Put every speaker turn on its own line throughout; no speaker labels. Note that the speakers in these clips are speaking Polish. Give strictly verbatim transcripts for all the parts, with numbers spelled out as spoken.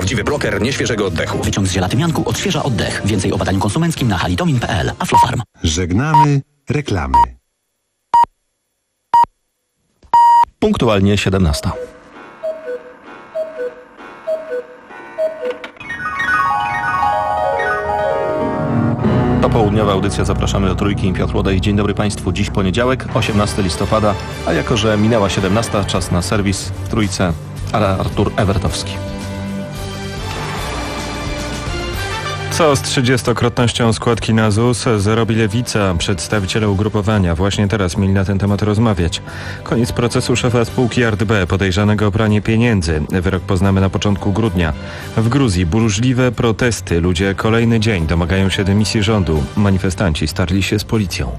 Prawdziwy bloker nieświeżego oddechu.
Wyciąg z ziela tymianku odświeża oddech. Więcej o badaniu konsumenckim na halitomin kropka p l. Aflofarm.
Żegnamy reklamy.
Punktualnie siedemnasta. To południowa audycja. Zapraszamy do Trójki. Piotr Łodej. Dzień dobry Państwu. Dziś poniedziałek, osiemnastego listopada, a jako że minęła siedemnasta, czas na serwis w Trójce, ale Artur Ewertowski.
Co z trzydziestokrotnością składki na Z U S zrobi Lewica? Przedstawiciele ugrupowania właśnie teraz mieli na ten temat rozmawiać. Koniec procesu szefa spółki A R D B podejrzanego o pranie pieniędzy. Wyrok poznamy na początku grudnia. W Gruzji burzliwe protesty. Ludzie kolejny dzień domagają się dymisji rządu. Manifestanci starli się z policją.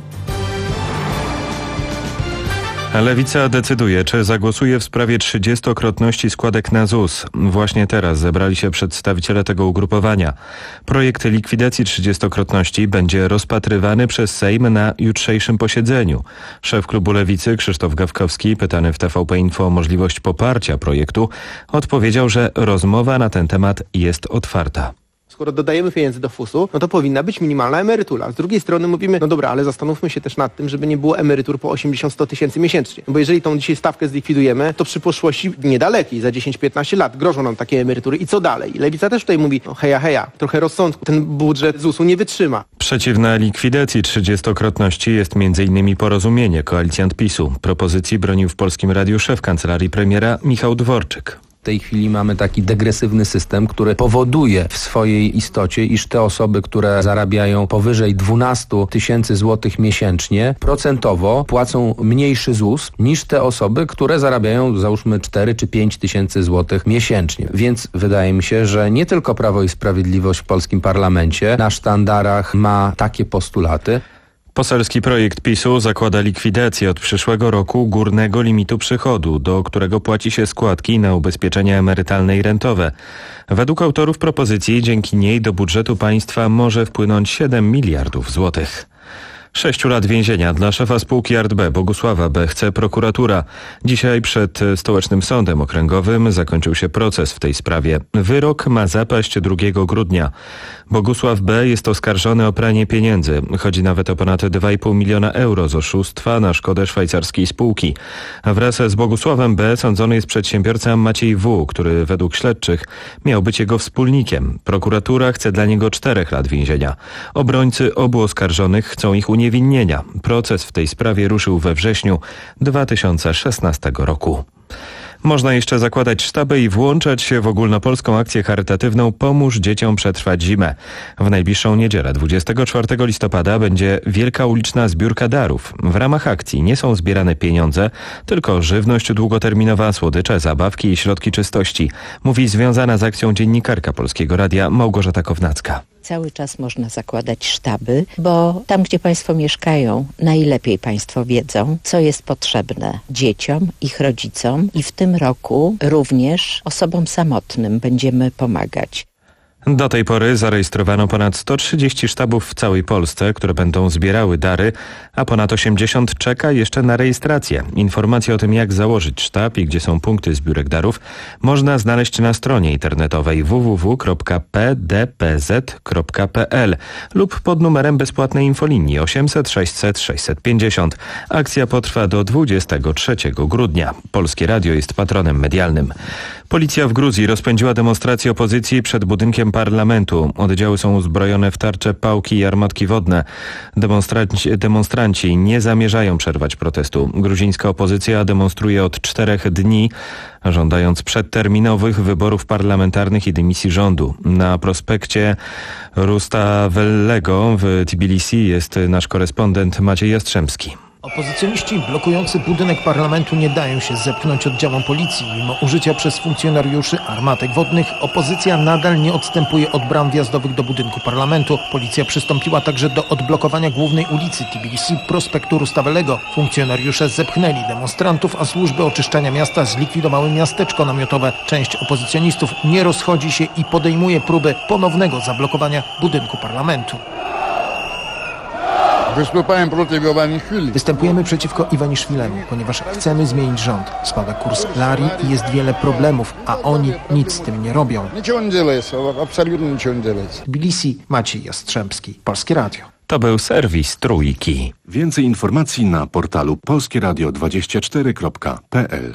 Lewica decyduje, czy zagłosuje w sprawie trzydziestokrotności składek na Z U S. Właśnie teraz zebrali się przedstawiciele tego ugrupowania. Projekt likwidacji trzydziestokrotności będzie rozpatrywany przez Sejm na jutrzejszym posiedzeniu. Szef klubu Lewicy Krzysztof Gawkowski, pytany w T V P Info o możliwość poparcia projektu, odpowiedział, że rozmowa na ten temat jest otwarta.
Skoro dodajemy pieniędzy do fusu, no to powinna być minimalna emerytura. Z drugiej strony mówimy, no dobra, ale zastanówmy się też nad tym, żeby nie było emerytur po osiemdziesiąt do stu tysięcy miesięcznie. No bo jeżeli tą dzisiaj stawkę zlikwidujemy, to przy przyszłości niedalekiej, za dziesięć do piętnastu lat grożą nam takie emerytury. I co dalej? Lewica też tutaj mówi, no heja, heja, trochę rozsądku. Ten budżet Z U S u nie wytrzyma.
Przeciwna likwidacji trzydziestokrotności jest między innymi Porozumienie, koalicjant PiSu. Propozycji bronił w Polskim Radiu szef kancelarii premiera Michał Dworczyk.
W tej chwili mamy taki degresywny system, który powoduje w swojej istocie, iż te osoby, które zarabiają powyżej dwanaście tysięcy złotych miesięcznie, procentowo płacą mniejszy Z U S niż te osoby, które zarabiają załóżmy cztery czy pięć tysięcy złotych miesięcznie. Więc wydaje mi się, że nie tylko Prawo i Sprawiedliwość w polskim parlamencie na sztandarach ma takie postulaty.
Poselski projekt PiSu zakłada likwidację od przyszłego roku górnego limitu przychodu, do którego płaci się składki na ubezpieczenia emerytalne i rentowe. Według autorów propozycji dzięki niej do budżetu państwa może wpłynąć siedem miliardów złotych. Sześciu lat więzienia dla szefa spółki A R D B Bogusława B. chce prokuratura. Dzisiaj przed Stołecznym Sądem Okręgowym zakończył się proces w tej sprawie. Wyrok ma zapaść drugiego grudnia. Bogusław B. jest oskarżony o pranie pieniędzy. Chodzi nawet o ponad dwa i pół miliona euro z oszustwa na szkodę szwajcarskiej spółki. A wraz z Bogusławem B. sądzony jest przedsiębiorca Maciej W., który według śledczych miał być jego wspólnikiem. Prokuratura chce dla niego czterech lat więzienia. Obrońcy obu oskarżonych chcą ich uniewinnienia. Proces w tej sprawie ruszył we wrześniu dwa tysiące szesnastego roku. Można jeszcze zakładać sztaby i włączać się w ogólnopolską akcję charytatywną Pomóż dzieciom przetrwać zimę. W najbliższą niedzielę, dwudziestego czwartego listopada, będzie wielka uliczna zbiórka darów. W ramach akcji nie są zbierane pieniądze, tylko żywność długoterminowa, słodycze, zabawki i środki czystości, mówi związana z akcją dziennikarka Polskiego Radia Małgorzata Kownacka.
Cały czas można zakładać sztaby, bo tam, gdzie Państwo mieszkają, najlepiej Państwo wiedzą, co jest potrzebne dzieciom, ich rodzicom i w tym roku również osobom samotnym będziemy pomagać.
Do tej pory zarejestrowano ponad sto trzydzieści sztabów w całej Polsce, które będą zbierały dary, a ponad osiemdziesiąt czeka jeszcze na rejestrację. Informacje o tym, jak założyć sztab i gdzie są punkty zbiórek darów, można znaleźć na stronie internetowej w w w kropka p d p z kropka p l lub pod numerem bezpłatnej infolinii osiemset sześćset sześćset pięćdziesiąt. Akcja potrwa do dwudziestego trzeciego grudnia. Polskie Radio jest patronem medialnym. Policja w Gruzji rozpędziła demonstrację opozycji przed budynkiem parlamentu. Oddziały są uzbrojone w tarcze, pałki i armatki wodne. Demonstranci, demonstranci nie zamierzają przerwać protestu. Gruzińska opozycja demonstruje od czterech dni, żądając przedterminowych wyborów parlamentarnych i dymisji rządu. Na prospekcie Rustavellego w Tbilisi jest nasz korespondent Maciej Jastrzębski.
Opozycjoniści blokujący budynek parlamentu nie dają się zepchnąć oddziałom policji. Mimo użycia przez funkcjonariuszy armatek wodnych, opozycja nadal nie odstępuje od bram wjazdowych do budynku parlamentu. Policja przystąpiła także do odblokowania głównej ulicy Tbilisi, prospektu Rustavellego. Funkcjonariusze zepchnęli demonstrantów, a służby oczyszczania miasta zlikwidowały miasteczko namiotowe. Część opozycjonistów nie rozchodzi się i podejmuje próby ponownego zablokowania budynku parlamentu. Występujemy przeciwko Iwaniszwilemu, ponieważ chcemy zmienić rząd. Spada kurs lari i jest wiele problemów, a oni nic z tym nie robią. Tbilisi, Maciej Jastrzębski, Polskie Radio.
To był serwis Trójki.
Więcej informacji na portalu polskie radio dwadzieścia cztery kropka p l.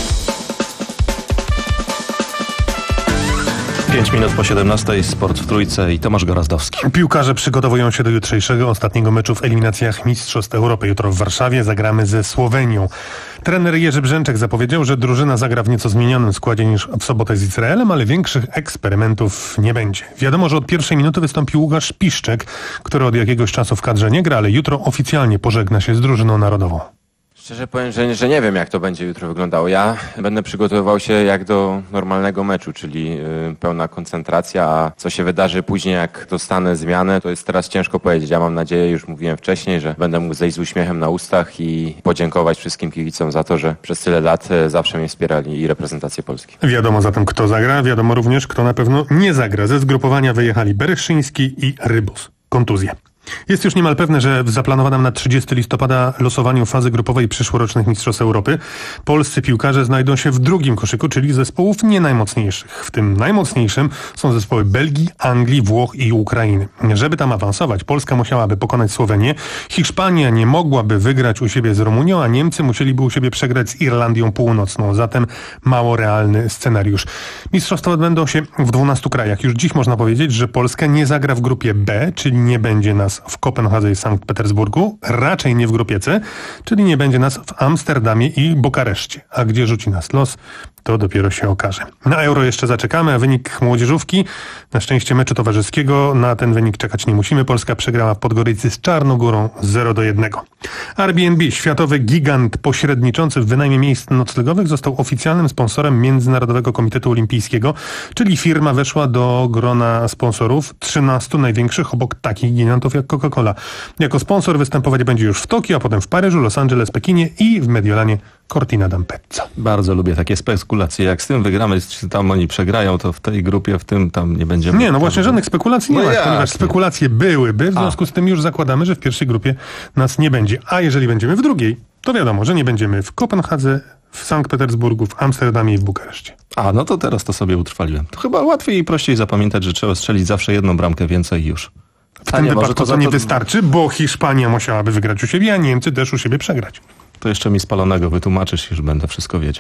pięć minut po siedemnastej, sport w Trójce i Tomasz Gorazdowski.
Piłkarze przygotowują się do jutrzejszego, ostatniego meczu w eliminacjach Mistrzostw Europy. Jutro w Warszawie zagramy ze Słowenią. Trener Jerzy Brzęczek zapowiedział, że drużyna zagra w nieco zmienionym składzie niż w sobotę z Izraelem, ale większych eksperymentów nie będzie. Wiadomo, że od pierwszej minuty wystąpił Łukasz Piszczek, który od jakiegoś czasu w kadrze nie gra, ale jutro oficjalnie pożegna się z drużyną narodową.
Szczerze powiem, że, że nie wiem, jak to będzie jutro wyglądało. Ja będę przygotowywał się jak do normalnego meczu, czyli yy, pełna koncentracja, a co się wydarzy później, jak dostanę zmianę, to jest teraz ciężko powiedzieć. Ja mam nadzieję, już mówiłem wcześniej, że będę mógł zejść z uśmiechem na ustach i podziękować wszystkim kibicom za to, że przez tyle lat zawsze mnie wspierali i reprezentację Polski.
Wiadomo zatem, kto zagra, wiadomo również, kto na pewno nie zagra. Ze zgrupowania wyjechali Bereszyński i Rybus. Kontuzje. Jest już niemal pewne, że w zaplanowanym na trzydziestego listopada losowaniu fazy grupowej przyszłorocznych Mistrzostw Europy polscy piłkarze znajdą się w drugim koszyku, czyli zespołów nie najmocniejszych. W tym najmocniejszym są zespoły Belgii, Anglii, Włoch i Ukrainy. Żeby tam awansować, Polska musiałaby pokonać Słowenię, Hiszpania nie mogłaby wygrać u siebie z Rumunią, a Niemcy musieliby u siebie przegrać z Irlandią Północną. Zatem mało realny scenariusz. Mistrzostwa odbędą się w dwunastu krajach. Już dziś można powiedzieć, że Polska nie zagra w grupie B, czyli nie będzie nas w Kopenhadze i Sankt Petersburgu, raczej nie w grupie C, czyli nie będzie nas w Amsterdamie i Bukareszcie. A gdzie rzuci nas los, to dopiero się okaże. Na Euro jeszcze zaczekamy, a wynik młodzieżówki, na szczęście meczu towarzyskiego, na ten wynik czekać nie musimy. Polska przegrała w Podgoricy z Czarnogórą zero do jednego. Airbnb, światowy gigant pośredniczący w wynajmie miejsc noclegowych, został oficjalnym sponsorem Międzynarodowego Komitetu Olimpijskiego, czyli firma weszła do grona sponsorów trzynastu największych obok takich gigantów jak Coca-Cola. Jako sponsor występować będzie już w Tokio, a potem w Paryżu, Los Angeles, Pekinie i w Mediolanie Cortina d'Ampezzo.
Bardzo lubię takie spekulacje. Jak z tym wygramy, czy tam oni przegrają, to w tej grupie, w tym tam nie będziemy...
Nie, no właśnie żadnych spekulacji nie
no
ma,
jak?
ponieważ spekulacje byłyby, w związku z tym już zakładamy, że w pierwszej grupie nas nie będzie. A jeżeli będziemy w drugiej, to wiadomo, że nie będziemy w Kopenhadze, w Sankt Petersburgu, w Amsterdamie i w Bukareszcie.
A, no to teraz to sobie utrwaliłem. To chyba łatwiej i prościej zapamiętać, że trzeba strzelić zawsze jedną bramkę więcej i już.
W tym wypadku to, to nie wystarczy, bo Hiszpania musiałaby wygrać u siebie, a Niemcy też u siebie przegrać.
To jeszcze mi spalonego wytłumaczysz, już będę wszystko wiedział.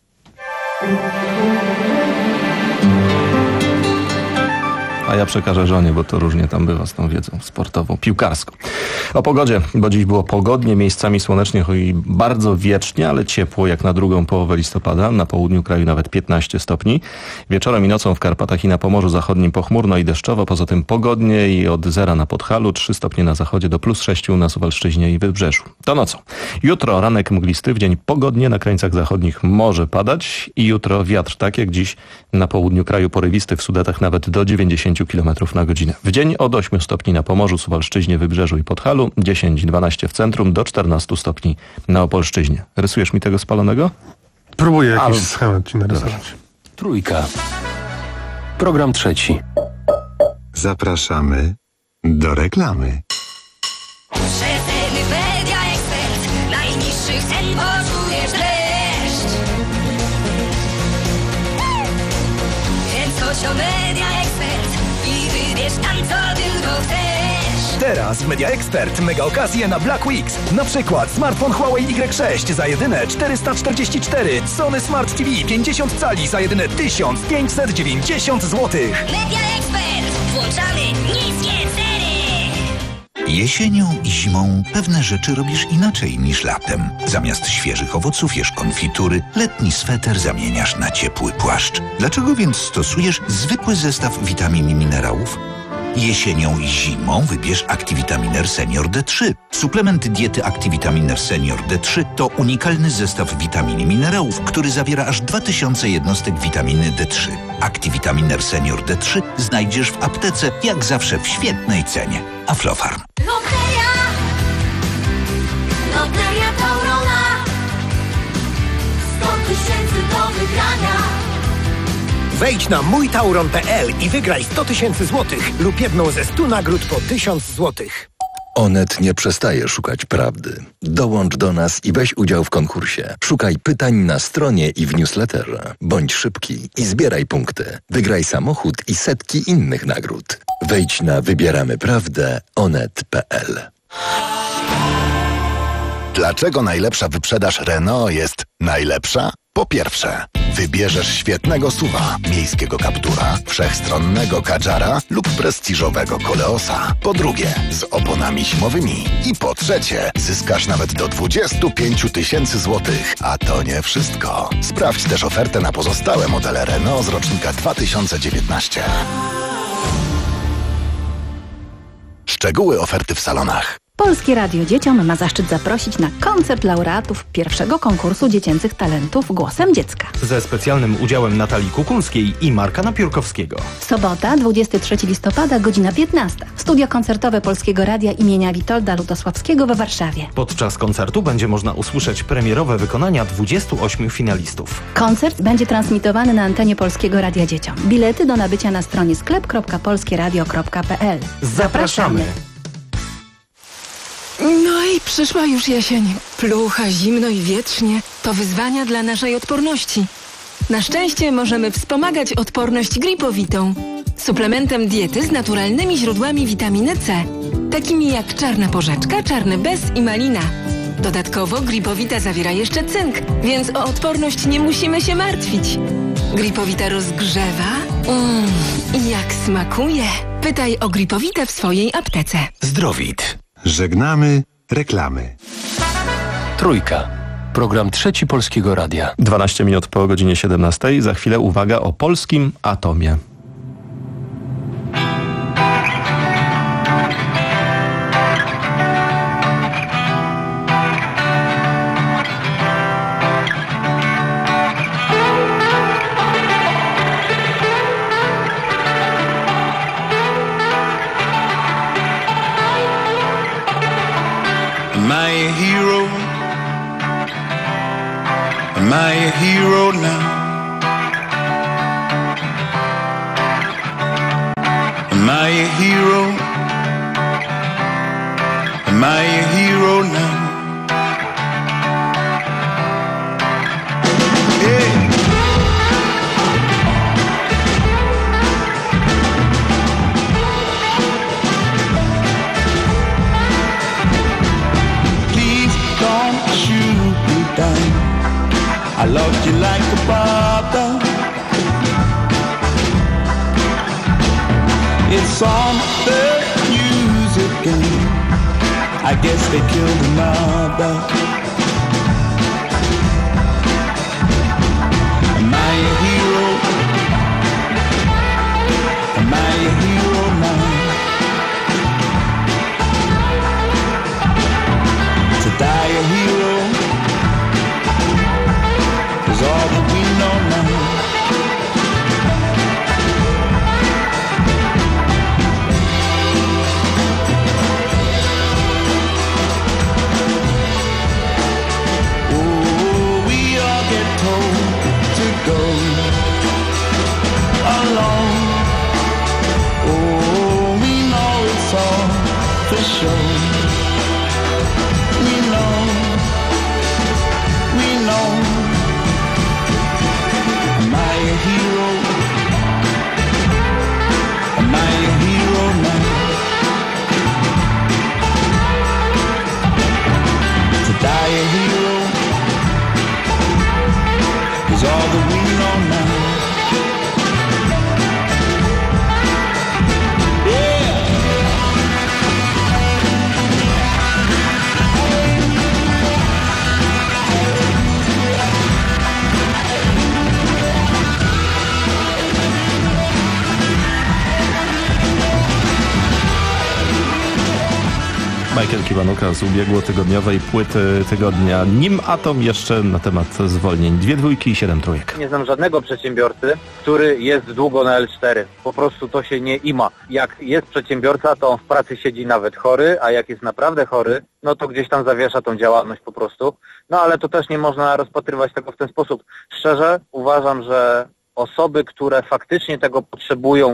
A ja przekażę żonie, bo to różnie tam bywa z tą wiedzą sportową, piłkarską. O pogodzie, bo dziś było pogodnie, miejscami słonecznie i bardzo wiecznie, ale ciepło jak na drugą połowę listopada. Na południu kraju nawet piętnaście stopni. Wieczorem i nocą w Karpatach i na Pomorzu Zachodnim pochmurno i deszczowo. Poza tym pogodnie i od zera na Podhalu, trzy stopnie na zachodzie do plus sześciu na Suwalszczyźnie i Wybrzeżu. To nocą. Jutro ranek mglisty, w dzień pogodnie, na krańcach zachodnich może padać i jutro wiatr tak jak dziś na południu kraju porywisty, w Sudetach nawet do dziewięćdziesięciu kilometrów na godzinę. W dzień od ośmiu stopni na Pomorzu, Suwalszczyźnie, Wybrzeżu i Podhalu, dziesięć dwanaście w centrum, do czternastu stopni na Opolszczyźnie. Rysujesz mi tego spalonego?
Próbuję jakiś Ale... schemat ci narysować.
Trójka. Program trzeci.
Zapraszamy do reklamy.
Media Expert. Najniższych cen poczujesz dreszcz. Więc chodź o Media Expert i wybierz tam, co tylko chcesz.
Teraz w Media Expert mega okazje na Black Weeks. Na przykład smartfon Huawei Y sześć za jedyne czterysta czterdzieści cztery, Sony Smart T V pięćdziesiąt cali za jedyne tysiąc pięćset dziewięćdziesiąt złotych.
Media Expert. Włączamy niskie ceny.
Jesienią i zimą pewne rzeczy robisz inaczej niż latem. Zamiast świeżych owoców jesz konfitury, letni sweter zamieniasz na ciepły płaszcz. Dlaczego więc stosujesz zwykły zestaw witamin i minerałów? Jesienią i zimą wybierz Activitaminer Senior D trzy. Suplement diety Activitaminer Senior D trzy to unikalny zestaw witamin i minerałów, który zawiera aż dwa tysiące jednostek witaminy D trzy. Activitaminer Senior D trzy znajdziesz w aptece, jak zawsze w świetnej cenie. Aflofarm.
Loteria, Loteria Taurona, sto tysięcy do wygrania.
Wejdź na mój tauron kropka p l i wygraj sto tysięcy złotych lub jedną ze stu nagród po tysiąc złotych.
Onet nie przestaje szukać prawdy. Dołącz do nas i weź udział w konkursie. Szukaj pytań na stronie i w newsletterze. Bądź szybki i zbieraj punkty. Wygraj samochód i setki innych nagród. Wejdź na wybieramy prawdę onet kropka p l.
Dlaczego najlepsza wyprzedaż Renault jest najlepsza? Po pierwsze, wybierzesz świetnego suwa, miejskiego Captura, wszechstronnego Kadżara lub prestiżowego Koleosa. Po drugie, z oponami zimowymi. I po trzecie, zyskasz nawet do dwadzieścia pięć tysięcy złotych. A to nie wszystko. Sprawdź też ofertę na pozostałe modele Renault z rocznika dwa tysiące dziewiętnastego. Szczegóły oferty w salonach.
Polskie Radio Dzieciom ma zaszczyt zaprosić na koncert laureatów pierwszego konkursu dziecięcych talentów Głosem Dziecka.
Ze specjalnym udziałem Natalii Kukulskiej i Marka Napiórkowskiego.
Sobota, dwudziestego trzeciego listopada, godzina piętnasta. Studio koncertowe Polskiego Radia imienia Witolda Lutosławskiego we Warszawie.
Podczas koncertu będzie można usłyszeć premierowe wykonania dwudziestu ośmiu finalistów.
Koncert będzie transmitowany na antenie Polskiego Radia Dzieciom. Bilety do nabycia na stronie sklep kropka polskieradio kropka p l.
Zapraszamy!
No i przyszła już jesień. Plucha, zimno i wietrznie. To wyzwania dla naszej odporności. Na szczęście możemy wspomagać odporność gripowitą. Suplementem diety z naturalnymi źródłami witaminy C. Takimi jak czarna porzeczka, czarny bez i malina. Dodatkowo gripowita zawiera jeszcze cynk, więc o odporność nie musimy się martwić. Gripowita rozgrzewa. Mmm, i jak smakuje. Pytaj o gripowitę w swojej aptece.
Zdrowit. Żegnamy reklamy. Trójka. Program Trzeci Polskiego Radia.
dwanaście minut po godzinie siedemnastej. Za chwilę uwaga o polskim atomie.
Am I a hero? Am I a hero now? Am I a hero? Am I a hero now? Yeah. I loved you like a brother. It's on the news again. I guess they killed another. Am I a hero? Am I a hero now? To die a hero is all that we know now. Oh, we all get told to go alone. Oh, we know it's all for sure. We know, we know. Am I a hero? Am I a hero now? To die a hero is all that we know now.
Michael Kiwanuka z ubiegłotygodniowej płyty tygodnia. Nim Atom jeszcze na temat zwolnień. Dwie dwójki i siedem trójek.
Nie znam żadnego przedsiębiorcy, który jest długo na L cztery. Po prostu to się nie ima. Jak jest przedsiębiorca, to on w pracy siedzi nawet chory, a jak jest naprawdę chory, no to gdzieś tam zawiesza tą działalność po prostu. No ale to też nie można rozpatrywać tego w ten sposób. Szczerze uważam, że osoby, które faktycznie tego potrzebują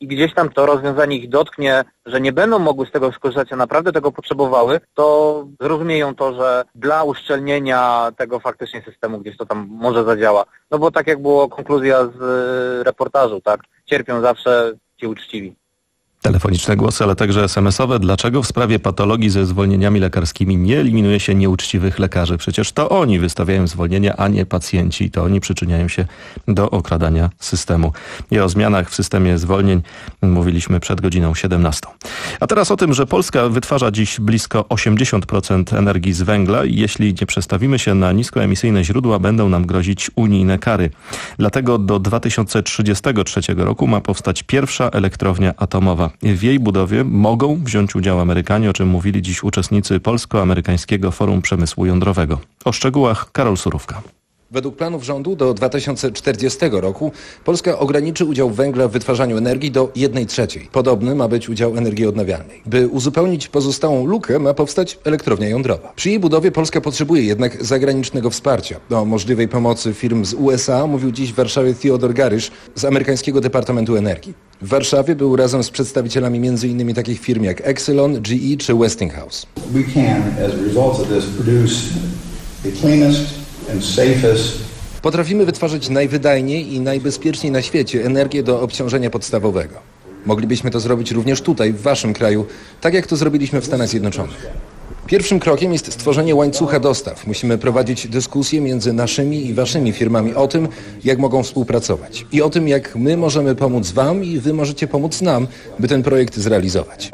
i gdzieś tam to rozwiązanie ich dotknie, że nie będą mogły z tego skorzystać, a naprawdę tego potrzebowały, to zrozumieją to, że dla uszczelnienia tego faktycznie systemu gdzieś to tam może zadziała. No bo tak jak było konkluzja z y, reportażu, tak, cierpią zawsze ci uczciwi.
Telefoniczne głosy, ale także es em esowe. Dlaczego w sprawie patologii ze zwolnieniami lekarskimi nie eliminuje się nieuczciwych lekarzy? Przecież to oni wystawiają zwolnienia, a nie pacjenci. To oni przyczyniają się do okradania systemu. I o zmianach w systemie zwolnień mówiliśmy przed godziną siedemnastą. A teraz o tym, że Polska wytwarza dziś blisko osiemdziesiąt procent energii z węgla i jeśli nie przestawimy się na niskoemisyjne źródła, będą nam grozić unijne kary. Dlatego do dwa tysiące trzydziestego trzeciego roku ma powstać pierwsza elektrownia atomowa. W jej budowie mogą wziąć udział Amerykanie, o czym mówili dziś uczestnicy Polsko-Amerykańskiego Forum Przemysłu Jądrowego. O szczegółach Karol Surówka.
Według planów rządu do dwa tysiące czterdziestego roku Polska ograniczy udział węgla w wytwarzaniu energii do jednej trzeciej. Podobny ma być udział energii odnawialnej. By uzupełnić pozostałą lukę, ma powstać elektrownia jądrowa. Przy jej budowie Polska potrzebuje jednak zagranicznego wsparcia. O możliwej pomocy firm z U S A mówił dziś w Warszawie Theodor Garysz z amerykańskiego Departamentu Energii. W Warszawie był razem z przedstawicielami między innymi takich firm jak Exelon, G E czy Westinghouse.
We can, as a result of this, produce the cleanest and safest.
Potrafimy wytwarzać najwydajniej i najbezpieczniej na świecie energię do obciążenia podstawowego. Moglibyśmy to zrobić również tutaj, w waszym kraju, tak jak to zrobiliśmy w Stanach Zjednoczonych. Pierwszym krokiem jest stworzenie łańcucha dostaw. Musimy prowadzić dyskusje między naszymi i waszymi firmami o tym, jak mogą współpracować. I o tym, jak my możemy pomóc wam i wy możecie pomóc nam, by ten projekt zrealizować.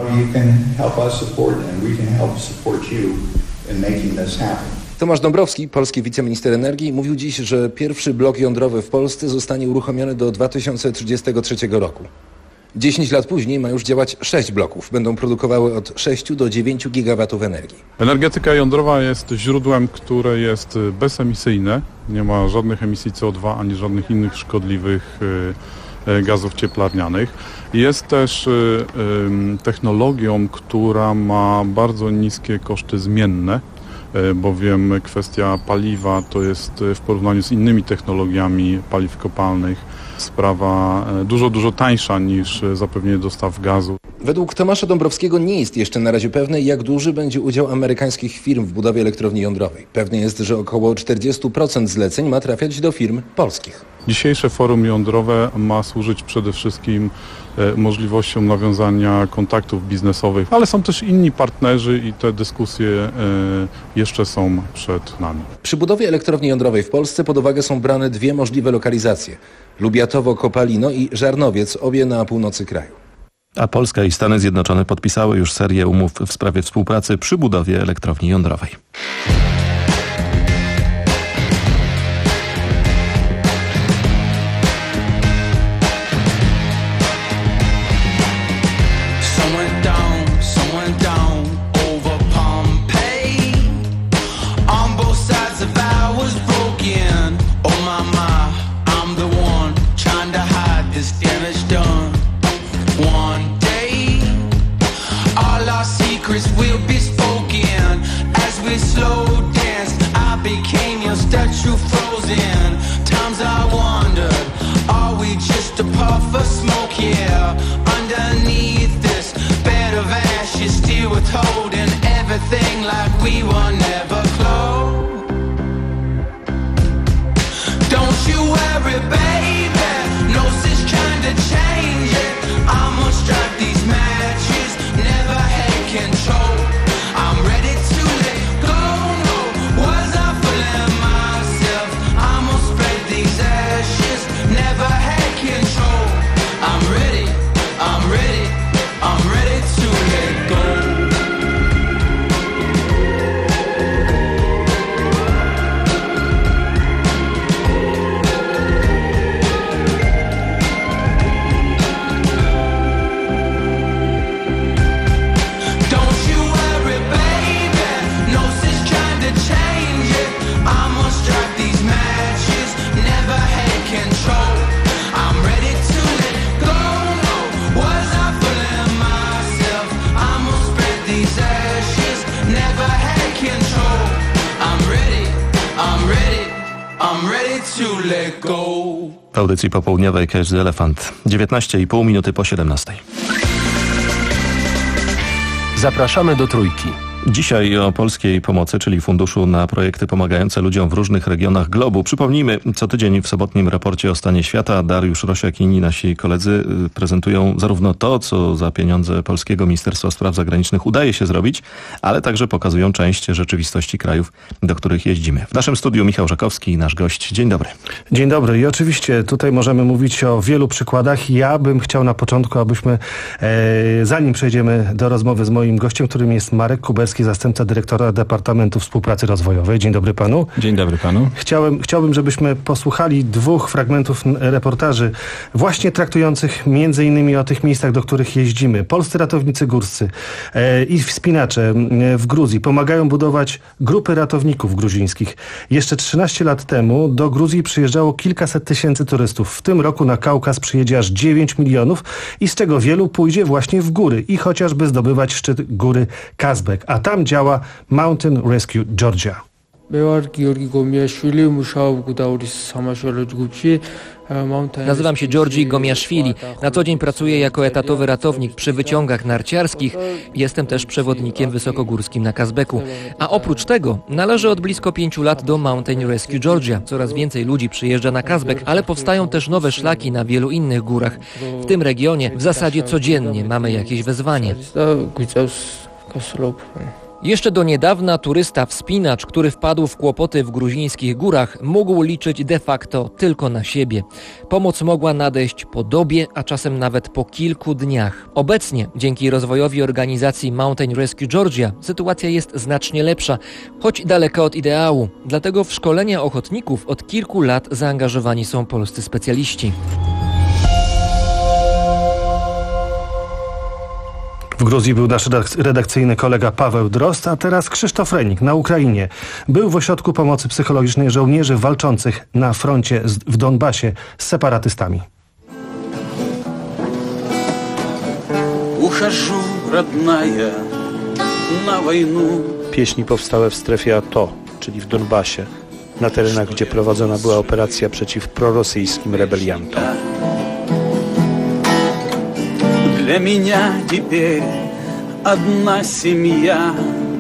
Tomasz Dąbrowski, polski wiceminister energii, mówił dziś, że pierwszy blok jądrowy w Polsce zostanie uruchomiony do dwa tysiące trzydziestego trzeciego roku. dziesięć lat później ma już działać sześć bloków. Będą produkowały od sześciu do dziewięciu gigawatów energii.
Energetyka jądrowa jest źródłem, które jest bezemisyjne. Nie ma żadnych emisji C O dwa ani żadnych innych szkodliwych gazów cieplarnianych. Jest też technologią, która ma bardzo niskie koszty zmienne, bowiem kwestia paliwa to jest w porównaniu z innymi technologiami paliw kopalnych sprawa dużo, dużo tańsza niż zapewnienie dostaw gazu.
Według Tomasza Dąbrowskiego nie jest jeszcze na razie pewne, jak duży będzie udział amerykańskich firm w budowie elektrowni jądrowej. Pewne jest, że około czterdzieści procent zleceń ma trafiać do firm polskich.
Dzisiejsze forum jądrowe ma służyć przede wszystkim możliwością nawiązania kontaktów biznesowych, ale są też inni partnerzy i te dyskusje jeszcze są przed nami.
Przy budowie elektrowni jądrowej w Polsce pod uwagę są brane dwie możliwe lokalizacje. Lubiatowo-Kopalino i Żarnowiec, obie na północy kraju.
A Polska i Stany Zjednoczone podpisały już serię umów w sprawie współpracy przy budowie elektrowni jądrowej. W audycji popołudniowej Catch the Elephant. dziewiętnaście i pół minuty po siedemnastej.
Zapraszamy do Trójki.
Dzisiaj o polskiej pomocy, czyli funduszu na projekty pomagające ludziom w różnych regionach globu. Przypomnijmy, co tydzień w sobotnim raporcie o stanie świata Dariusz Rosiak i inni nasi koledzy prezentują zarówno to, co za pieniądze Polskiego Ministerstwa Spraw Zagranicznych udaje się zrobić, ale także pokazują część rzeczywistości krajów, do których jeździmy. W naszym studiu Michał Żakowski, nasz gość. Dzień dobry.
Dzień dobry i oczywiście tutaj możemy mówić o wielu przykładach. Ja bym chciał na początku, abyśmy e, zanim przejdziemy do rozmowy z moim gościem, którym jest Marek Kuberski, zastępca dyrektora Departamentu Współpracy Rozwojowej. Dzień dobry panu.
Dzień dobry panu.
Chciałem, chciałbym, żebyśmy posłuchali dwóch fragmentów reportaży właśnie traktujących między innymi o tych miejscach, do których jeździmy. Polscy ratownicy górscy e, i wspinacze w Gruzji pomagają budować grupy ratowników gruzińskich. Jeszcze trzynaście lat temu do Gruzji przyjeżdżało kilkaset tysięcy turystów. W tym roku na Kaukaz przyjedzie aż dziewięć milionów i z czego wielu pójdzie właśnie w góry i chociażby zdobywać szczyt góry Kazbek. A tam działa Mountain Rescue Georgia.
Nazywam się Georgi Gomiaszwili. Na co dzień pracuję jako etatowy ratownik przy wyciągach narciarskich. Jestem też przewodnikiem wysokogórskim na Kazbeku. A oprócz tego należę od blisko pięciu lat do Mountain Rescue Georgia. Coraz więcej ludzi przyjeżdża na Kazbek, ale powstają też nowe szlaki na wielu innych górach. W tym regionie w zasadzie codziennie mamy jakieś wezwanie. Jeszcze do niedawna turysta wspinacz, który wpadł w kłopoty w gruzińskich górach, mógł liczyć de facto tylko na siebie. Pomoc mogła nadejść po dobie, a czasem nawet po kilku dniach. Obecnie, dzięki rozwojowi organizacji Mountain Rescue Georgia, sytuacja jest znacznie lepsza, choć daleka od ideału. Dlatego w szkolenia ochotników od kilku lat zaangażowani są polscy specjaliści.
W Gruzji był nasz redakcyjny kolega Paweł Drozd, a teraz Krzysztof Renik na Ukrainie. Był w ośrodku pomocy psychologicznej żołnierzy walczących na froncie w Donbasie z separatystami.
Pieśni powstałe w strefie A T O, czyli w Donbasie, na terenach, gdzie prowadzona była operacja przeciw prorosyjskim rebeliantom.
Для меня теперь одна семья.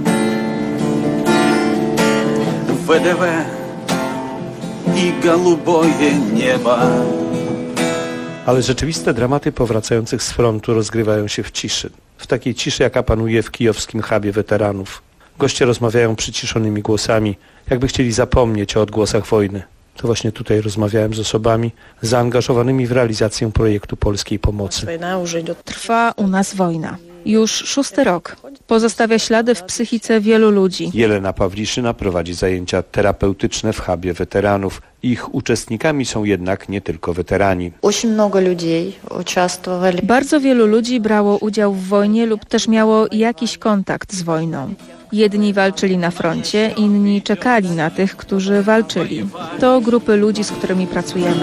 вэ дэ вэ и голубое небо.
Ale rzeczywiste dramaty powracających z frontu rozgrywają się w ciszy. W takiej ciszy, jaka panuje w kijowskim hubie weteranów. Goście rozmawiają przyciszonymi głosami, jakby chcieli zapomnieć o odgłosach wojny. To właśnie tutaj rozmawiałem z osobami zaangażowanymi w realizację projektu polskiej pomocy.
Trwa u nas wojna. Już szósty rok. Pozostawia ślady w psychice wielu ludzi.
Jelena Pawliszyna prowadzi zajęcia terapeutyczne w hubie weteranów. Ich uczestnikami są jednak nie tylko weterani.
Bardzo wielu ludzi brało udział w wojnie lub też miało jakiś kontakt z wojną. Jedni walczyli na froncie, inni czekali na tych, którzy walczyli. To grupy ludzi, z którymi pracujemy.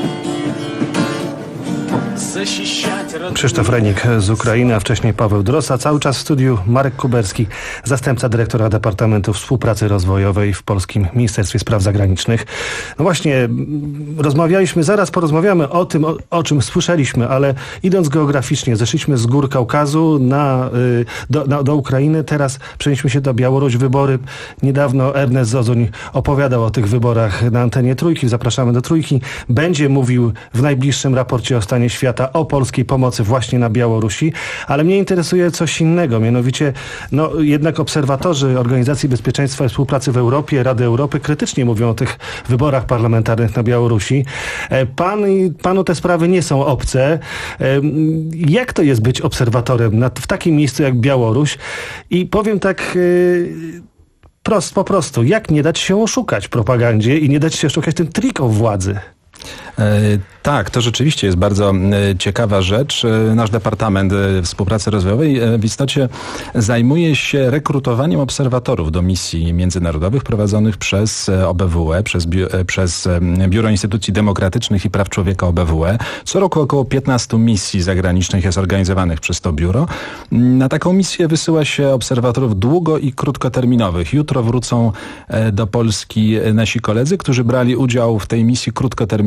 Krzysztof Renik z Ukrainy, a wcześniej Paweł Drozd, a cały czas w studiu Marek Kuberski, zastępca dyrektora Departamentu Współpracy Rozwojowej w Polskim Ministerstwie Spraw Zagranicznych. No właśnie, rozmawialiśmy, zaraz porozmawiamy o tym, o, o czym słyszeliśmy, ale idąc geograficznie, zeszliśmy z gór Kaukazu na, do, na, do Ukrainy, teraz przenieśmy się do Białorusi, wybory. Niedawno Ernest Zozuń opowiadał o tych wyborach na antenie Trójki, zapraszamy do Trójki. Będzie mówił w najbliższym raporcie o stanie świata o polskiej pomocy właśnie na Białorusi, ale mnie interesuje coś innego, mianowicie no jednak obserwatorzy Organizacji Bezpieczeństwa i Współpracy w Europie, Rady Europy krytycznie mówią o tych wyborach parlamentarnych na Białorusi. Pan, panu te sprawy nie są obce. Jak to jest być obserwatorem na, w takim miejscu jak Białoruś? I powiem tak prost, po prostu, jak nie dać się oszukać propagandzie i nie dać się oszukać tym trikom władzy?
E, tak, to rzeczywiście jest bardzo e, ciekawa rzecz. E, nasz Departament e, Współpracy Rozwojowej e, w istocie zajmuje się rekrutowaniem obserwatorów do misji międzynarodowych prowadzonych przez e, O B W E, przez, bi e, przez e, Biuro Instytucji Demokratycznych i Praw Człowieka O B W E. Co roku około piętnastu misji zagranicznych jest organizowanych przez to biuro. Na taką misję wysyła się obserwatorów długo- i krótkoterminowych. Jutro wrócą e, do Polski nasi koledzy, którzy brali udział w tej misji krótkoterminowej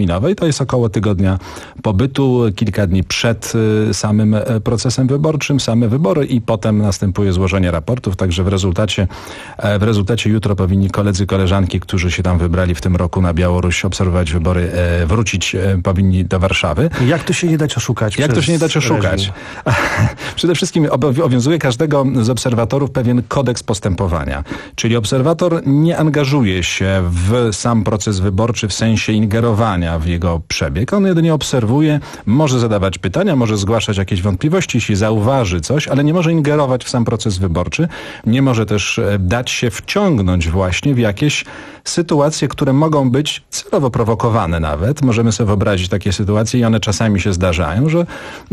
terminowej. To jest około tygodnia pobytu, kilka dni przed samym procesem wyborczym, same wybory i potem następuje złożenie raportów. Także w rezultacie, w rezultacie jutro powinni koledzy, koleżanki, którzy się tam wybrali w tym roku na Białoruś obserwować wybory, wrócić powinni do Warszawy.
Jak to się nie dać oszukać?
Jak to się nie dać oszukać? Reżim? Przede wszystkim obowiązuje każdego z obserwatorów pewien kodeks postępowania. Czyli obserwator nie angażuje się w sam proces wyborczy w sensie ingerowania w jego przebieg. On jedynie obserwuje, może zadawać pytania, może zgłaszać jakieś wątpliwości, jeśli zauważy coś, ale nie może ingerować w sam proces wyborczy. Nie może też dać się wciągnąć właśnie w jakieś sytuacje, które mogą być celowo prowokowane nawet. Możemy sobie wyobrazić takie sytuacje i one czasami się zdarzają, że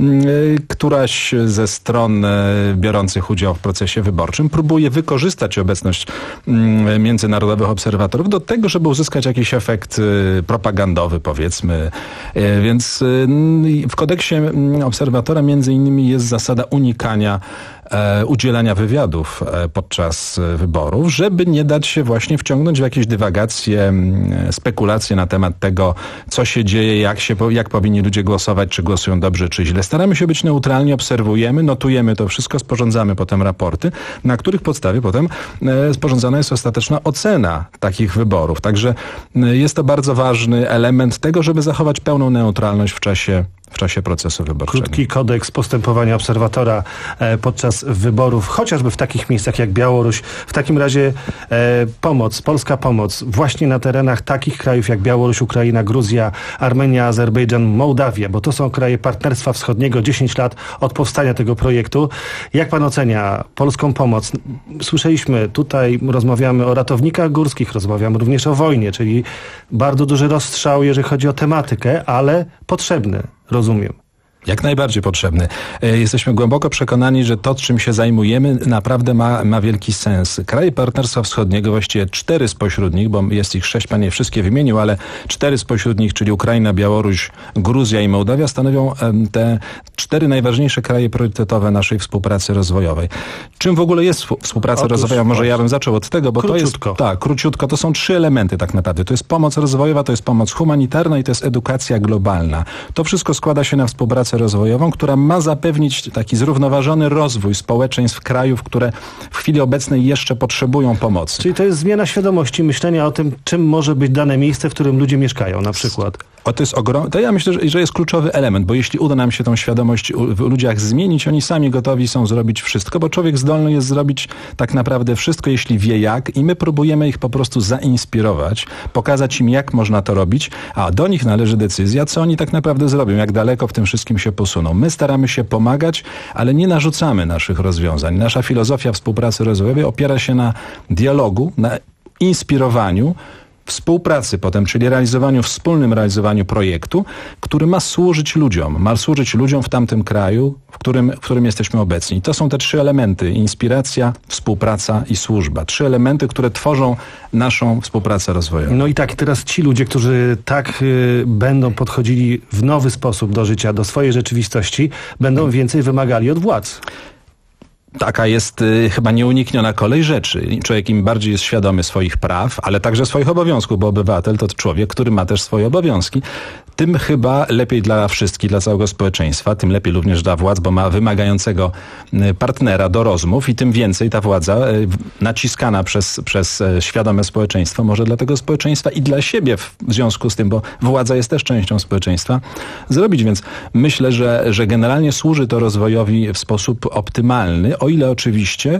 y, któraś ze stron y, biorących udział w procesie wyborczym próbuje wykorzystać obecność y, międzynarodowych obserwatorów do tego, żeby uzyskać jakiś efekt y, propagandowy, powiedzmy. Y, więc y, w kodeksie obserwatora między innymi jest zasada unikania e, udzielania wywiadów e, podczas wyborów, żeby nie dać się właśnie wciągnąć w jakieś dywagacje, spekulacje na temat tego, co się dzieje, jak, się, jak powinni ludzie głosować, czy głosują dobrze, czy źle. Staramy się być neutralni, obserwujemy, notujemy to wszystko, sporządzamy potem raporty, na których podstawie potem e, sporządzana jest ostateczna ocena takich wyborów. Także e, jest to bardzo ważny element tego, żeby zachować pełną neutralność w czasie w czasie procesu wyborczego.
Krótki kodeks postępowania obserwatora e, podczas wyborów, chociażby w takich miejscach jak Białoruś. W takim razie e, pomoc, polska pomoc właśnie na terenach takich krajów jak Białoruś, Ukraina, Gruzja, Armenia, Azerbejdżan, Mołdawia, bo to są kraje Partnerstwa Wschodniego, dziesięć lat od powstania tego projektu. Jak pan ocenia polską pomoc? Słyszeliśmy, tutaj rozmawiamy o ratownikach górskich, rozmawiamy również o wojnie, czyli bardzo duży rozstrzał, jeżeli chodzi o tematykę, ale potrzebny. Rozumiem.
Jak najbardziej potrzebny. Jesteśmy głęboko przekonani, że to, czym się zajmujemy, naprawdę ma, ma wielki sens. Kraje Partnerstwa Wschodniego, właściwie cztery spośród nich, bo jest ich sześć, pan je wszystkie wymienił, ale cztery spośród nich, czyli Ukraina, Białoruś, Gruzja i Mołdawia, stanowią te cztery najważniejsze kraje priorytetowe naszej współpracy rozwojowej. Czym w ogóle jest współpraca Otóż, rozwojowa? Może ja bym zaczął od tego, bo
króciutko.
to jest... Tak, króciutko. To są trzy elementy tak naprawdę. To jest pomoc rozwojowa, to jest pomoc humanitarna i to jest edukacja globalna. To wszystko składa się na współpracę rozwojową, która ma zapewnić taki zrównoważony rozwój społeczeństw krajów, które w chwili obecnej jeszcze potrzebują pomocy.
Czyli to jest zmiana świadomości, myślenia o tym, czym może być dane miejsce, w którym ludzie mieszkają na przykład.
O, to jest ogrom... To ja myślę, że, że jest kluczowy element, bo jeśli uda nam się tą świadomość w ludziach zmienić, oni sami gotowi są zrobić wszystko, bo człowiek zdolny jest zrobić tak naprawdę wszystko, jeśli wie jak i my próbujemy ich po prostu zainspirować, pokazać im, jak można to robić, a do nich należy decyzja, co oni tak naprawdę zrobią, jak daleko w tym wszystkim się posuną. My staramy się pomagać, ale nie narzucamy naszych rozwiązań. Nasza filozofia współpracy rozwojowej opiera się na dialogu, na inspirowaniu, współpracy potem, czyli realizowaniu, wspólnym realizowaniu projektu, który ma służyć ludziom. Ma służyć ludziom w tamtym kraju, w którym, w którym jesteśmy obecni. I to są te trzy elementy. Inspiracja, współpraca i służba. Trzy elementy, które tworzą naszą współpracę rozwojową.
No i tak, teraz ci ludzie, którzy tak y, będą podchodzili w nowy sposób do życia, do swojej rzeczywistości, będą więcej wymagali od władz.
Taka jest y, chyba nieunikniona kolej rzeczy. Człowiek im bardziej jest świadomy swoich praw, ale także swoich obowiązków, bo obywatel to człowiek, który ma też swoje obowiązki. Tym chyba lepiej dla wszystkich, dla całego społeczeństwa, tym lepiej również dla władz, bo ma wymagającego partnera do rozmów i tym więcej ta władza y, naciskana przez, przez świadome społeczeństwo może dla tego społeczeństwa i dla siebie w związku z tym, bo władza jest też częścią społeczeństwa, zrobić. Więc myślę, że, że generalnie służy to rozwojowi w sposób optymalny, o ile oczywiście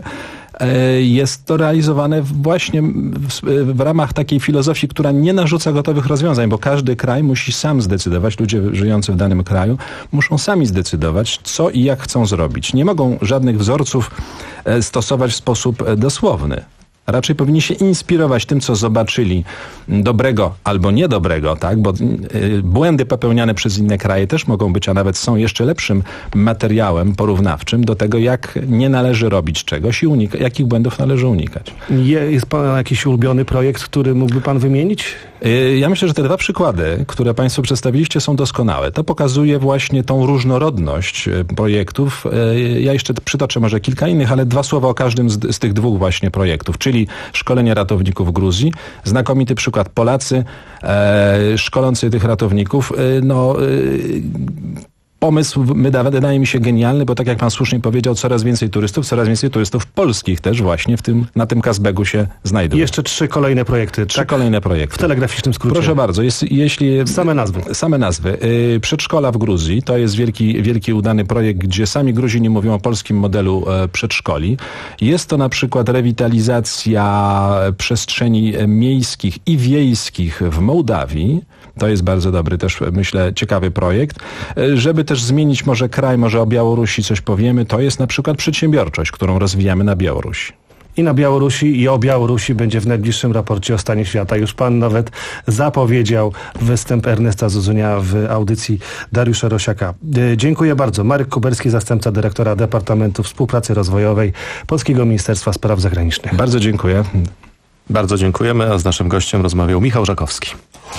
jest to realizowane właśnie w, w ramach takiej filozofii, która nie narzuca gotowych rozwiązań, bo każdy kraj musi sam zdecydować, ludzie żyjący w danym kraju muszą sami zdecydować, co i jak chcą zrobić. Nie mogą żadnych wzorców stosować w sposób dosłowny. Raczej powinni się inspirować tym, co zobaczyli dobrego albo niedobrego, tak? Bo y, błędy popełniane przez inne kraje też mogą być, a nawet są jeszcze lepszym materiałem porównawczym do tego, jak nie należy robić czegoś i unika- jakich błędów należy unikać.
Je, jest pan jakiś ulubiony projekt, który mógłby pan wymienić?
Ja myślę, że te dwa przykłady, które Państwo przedstawiliście, są doskonałe. To pokazuje właśnie tą różnorodność projektów. Ja jeszcze przytoczę może kilka innych, ale dwa słowa o każdym z, z tych dwóch właśnie projektów, czyli szkolenie ratowników w Gruzji. Znakomity przykład. Polacy e, szkolący tych ratowników. E, no... E, Pomysł wydaje mi się genialny, bo tak jak pan słusznie powiedział, coraz więcej turystów, coraz więcej turystów polskich też właśnie w tym, na tym Kazbegu się znajdują.
Jeszcze trzy kolejne projekty.
Trzy
tak?
kolejne projekty.
W telegraficznym skrócie.
Proszę bardzo. Jest, jeśli...
Same nazwy.
Same nazwy. Yy, przedszkola w Gruzji. To jest wielki, wielki udany projekt, gdzie sami Gruzini mówią o polskim modelu e, przedszkoli. Jest to na przykład rewitalizacja przestrzeni miejskich i wiejskich w Mołdawii. To jest bardzo dobry też, myślę, ciekawy projekt. Żeby też zmienić może kraj, może o Białorusi coś powiemy, to jest na przykład przedsiębiorczość, którą rozwijamy na Białorusi.
I na Białorusi, i o Białorusi będzie w najbliższym raporcie o stanie świata. Już pan nawet zapowiedział występ Ernesta Zuzunia w audycji Dariusza Rosiaka. Dziękuję bardzo. Marek Kuberski, zastępca dyrektora Departamentu Współpracy Rozwojowej Polskiego Ministerstwa Spraw Zagranicznych.
Bardzo dziękuję.
Bardzo dziękujemy, a z naszym gościem rozmawiał Michał Żakowski.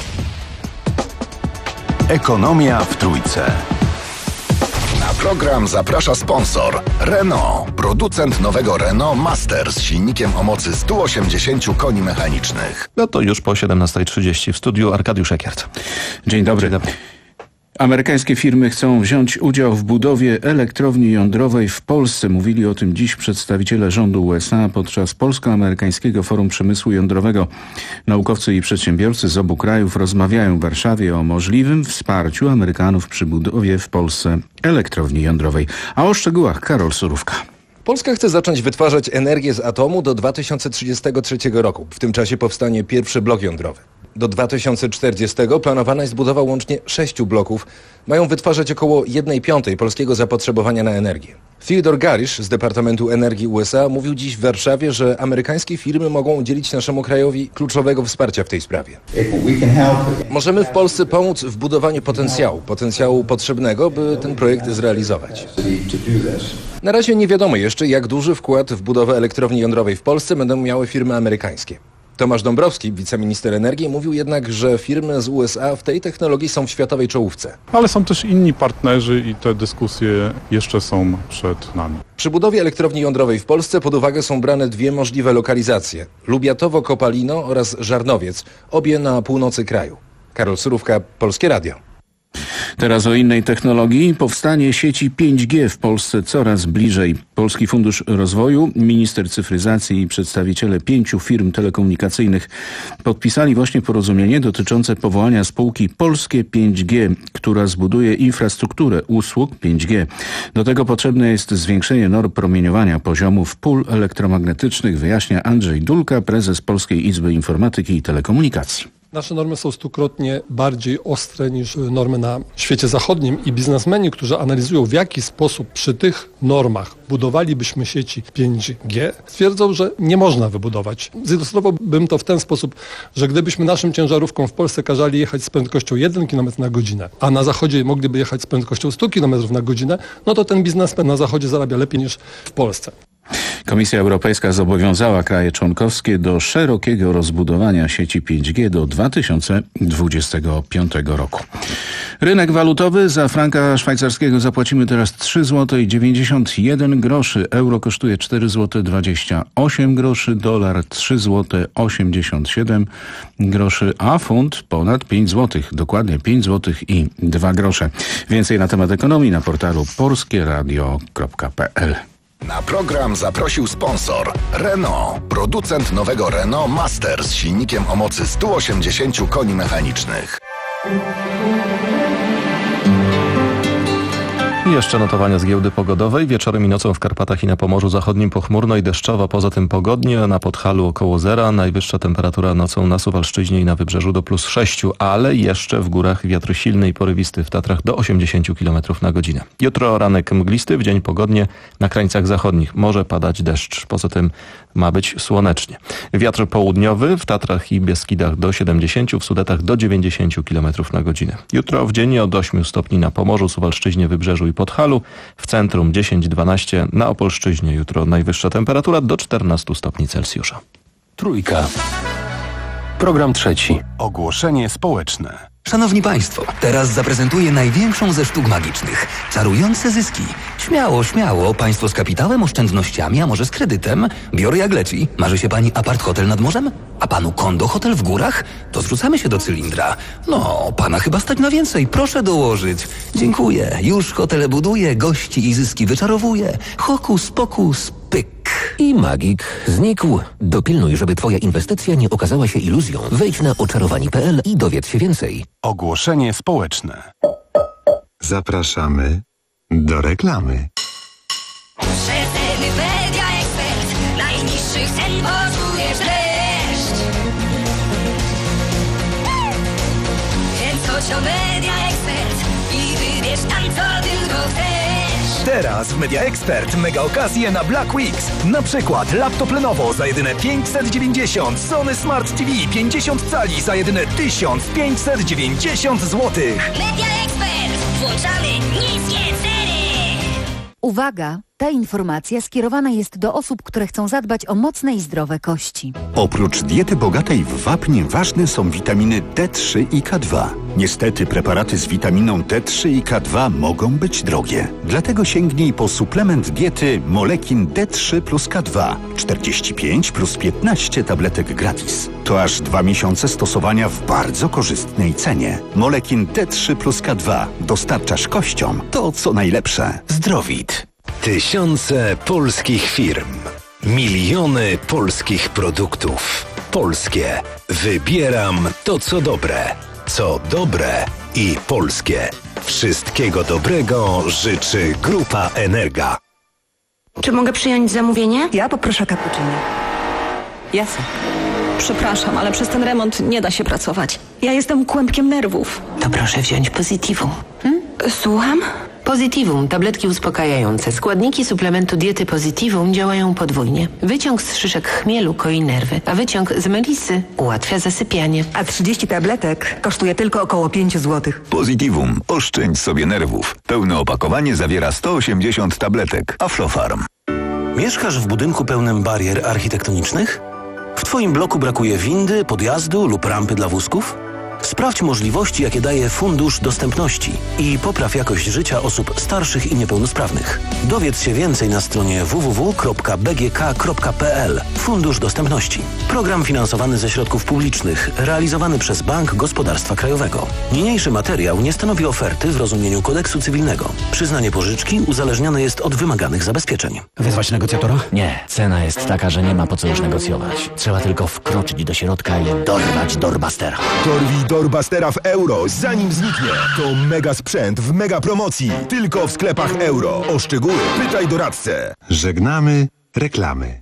Ekonomia w Trójce. Na program zaprasza sponsor Renault, producent nowego Renault Master z silnikiem o mocy sto osiemdziesiąt koni mechanicznych.
No to już po siedemnasta trzydzieści w studiu Arkadiusz Ekiert.
Dzień dobry. Dzień dobry. Amerykańskie firmy chcą wziąć udział w budowie elektrowni jądrowej w Polsce. Mówili o tym dziś przedstawiciele rządu U S A podczas Polsko-Amerykańskiego Forum Przemysłu Jądrowego. Naukowcy i przedsiębiorcy z obu krajów rozmawiają w Warszawie o możliwym wsparciu Amerykanów przy budowie w Polsce elektrowni jądrowej. A o szczegółach Karol Surówka.
Polska chce zacząć wytwarzać energię z atomu do dwa tysiące trzydziestego trzeciego roku. W tym czasie powstanie pierwszy blok jądrowy. Do dwa tysiące czterdziestego planowana jest budowa łącznie sześciu bloków. Mają wytwarzać około jednej piątej polskiego zapotrzebowania na energię. Theodore Garish z Departamentu Energii U S A mówił dziś w Warszawie, że amerykańskie firmy mogą udzielić naszemu krajowi kluczowego wsparcia w tej sprawie. Możemy w Polsce pomóc w budowaniu potencjału, potencjału potrzebnego, by ten projekt zrealizować. Na razie nie wiadomo jeszcze, jak duży wkład w budowę elektrowni jądrowej w Polsce będą miały firmy amerykańskie. Tomasz Dąbrowski, wiceminister energii, mówił jednak, że firmy z U S A w tej technologii są w światowej czołówce.
Ale są też inni partnerzy i te dyskusje jeszcze są przed nami.
Przy budowie elektrowni jądrowej w Polsce pod uwagę są brane dwie możliwe lokalizacje. Lubiatowo-Kopalino oraz Żarnowiec, obie na północy kraju. Karol Surówka, Polskie Radio.
Teraz o innej technologii. Powstanie sieci pięć G w Polsce coraz bliżej. Polski Fundusz Rozwoju, minister cyfryzacji i przedstawiciele pięciu firm telekomunikacyjnych podpisali właśnie porozumienie dotyczące powołania spółki Polskie pięć G, która zbuduje infrastrukturę usług pięć G. Do tego potrzebne jest zwiększenie norm promieniowania poziomów pól elektromagnetycznych, wyjaśnia Andrzej Dulka, prezes Polskiej Izby Informatyki i Telekomunikacji.
Nasze normy są stukrotnie bardziej ostre niż normy na świecie zachodnim i biznesmeni, którzy analizują, w jaki sposób przy tych normach budowalibyśmy sieci pięć G, stwierdzą, że nie można wybudować. Zilustrowałbym to w ten sposób, że gdybyśmy naszym ciężarówkom w Polsce kazali jechać z prędkością jeden kilometr na godzinę, a na zachodzie mogliby jechać z prędkością sto kilometrów na godzinę, no to ten biznesmen na zachodzie zarabia lepiej niż w Polsce.
Komisja Europejska zobowiązała kraje członkowskie do szerokiego rozbudowania sieci pięć G do dwa tysiące dwudziestego piątego roku. Rynek walutowy. Za franka szwajcarskiego zapłacimy teraz trzy złote dziewięćdziesiąt jeden groszy. Euro kosztuje cztery złote dwadzieścia osiem groszy. Dolar trzy złote osiemdziesiąt siedem groszy, a funt ponad pięć złotych. Dokładnie pięć złotych i dwa grosze. Więcej na temat ekonomii na portalu polskieradio kropka p l.
Na program zaprosił sponsor Renault, producent nowego Renault Master z silnikiem o mocy sto osiemdziesiąt koni mechanicznych.
I jeszcze notowania z giełdy pogodowej. Wieczorem i nocą w Karpatach i na Pomorzu Zachodnim pochmurno i deszczowo, poza tym pogodnie, na Podhalu około zera. Najwyższa temperatura nocą na Suwalszczyźnie i na Wybrzeżu do plus sześciu, ale jeszcze w górach wiatr silny i porywisty, w Tatrach do osiemdziesięciu kilometrów na godzinę. Jutro ranek mglisty, w dzień pogodnie, na krańcach zachodnich może padać deszcz, poza tym ma być słonecznie. Wiatr południowy w Tatrach i Beskidach do siedemdziesięciu, w Sudetach do dziewięćdziesięciu kilometrów na godzinę. Jutro w dzień od ośmiu stopni na Pomorzu, Suwalszczyźnie, Wybrzeżu i Podhalu, w centrum dziesięć dwanaście, na Opolszczyźnie jutro najwyższa temperatura do czternastu stopni Celsjusza.
Trójka. Program trzeci.
Ogłoszenie społeczne.
Szanowni Państwo, teraz zaprezentuję największą ze sztuk magicznych. Czarujące zyski. Śmiało, śmiało. Państwo z kapitałem, oszczędnościami, a może z kredytem. Biorę jak leci. Marzy się Pani apart hotel nad morzem? A Panu kondo hotel w górach? To zrzucamy się do cylindra. No, Pana chyba stać na więcej. Proszę dołożyć. Dziękuję. Już hotele buduję, gości i zyski wyczarowuję. Hokus pokus, pyk.
I magik znikł. Dopilnuj, żeby Twoja inwestycja nie okazała się iluzją. Wejdź na oczarowani kropka p l i dowiedz się więcej.
Ogłoszenie społeczne. Zapraszamy do reklamy.
Przeceny Media Expert. Najniższych cen poczujesz dreszcz. Więc chodź do Media Expert i wybierz tam, co tylko chcesz.
Teraz w Media Expert mega okazje na Black Weeks. Na przykład laptop Lenovo za jedyne pięćset dziewięćdziesiąt, Sony Smart T V pięćdziesiąt cali za jedyne tysiąc pięćset dziewięćdziesiąt złotych.
Media Expert. Włączamy niskie ceny.
Uwaga! Ta informacja skierowana jest do osób, które chcą zadbać o mocne i zdrowe kości.
Oprócz diety bogatej w wapń ważne są witaminy D trzy i K dwa. Niestety preparaty z witaminą D trzy i K dwa mogą być drogie. Dlatego sięgnij po suplement diety Molekin D trzy plus K dwa. czterdzieści pięć plus piętnaście tabletek gratis. To aż dwa miesiące stosowania w bardzo korzystnej cenie. Molekin D trzy plus K dwa. Dostarczasz kościom to, co najlepsze. Zdrowit.
Tysiące polskich firm. Miliony polskich produktów. Polskie. Wybieram to, co dobre. Co dobre i polskie. Wszystkiego dobrego życzy Grupa Energa.
Czy mogę przyjąć zamówienie?
Ja poproszę cappuccino. Jasne.
Przepraszam, ale przez ten remont nie da się pracować. Ja jestem kłębkiem nerwów.
To proszę wziąć Positivum.
Hmm? Słucham?
Positivum, tabletki uspokajające. Składniki suplementu diety Positivum działają podwójnie. Wyciąg z szyszek chmielu koi nerwy, a wyciąg z melisy ułatwia zasypianie. A trzydzieści tabletek kosztuje tylko około pięć złotych.
Positivum. Oszczędź sobie nerwów. Pełne opakowanie zawiera sto osiemdziesiąt tabletek. Aflofarm.
Mieszkasz w budynku pełnym barier architektonicznych? W Twoim bloku brakuje windy, podjazdu lub rampy dla wózków? Sprawdź możliwości, jakie daje Fundusz Dostępności i popraw jakość życia osób starszych i niepełnosprawnych. Dowiedz się więcej na stronie w w w kropka b g k kropka p l. Fundusz Dostępności. Program finansowany ze środków publicznych, realizowany przez Bank Gospodarstwa Krajowego. Niniejszy materiał nie stanowi oferty w rozumieniu kodeksu cywilnego. Przyznanie pożyczki uzależnione jest od wymaganych zabezpieczeń.
Wezwać negocjatora? Nie. Cena jest taka, że nie ma po co już negocjować. Trzeba tylko wkroczyć do środka i dorwać Doorbustera.
Dorwij Doorbustera w euro, zanim zniknie. To mega sprzęt w mega promocji. Tylko w sklepach euro. O szczegóły pytaj doradcę.
Żegnamy reklamy.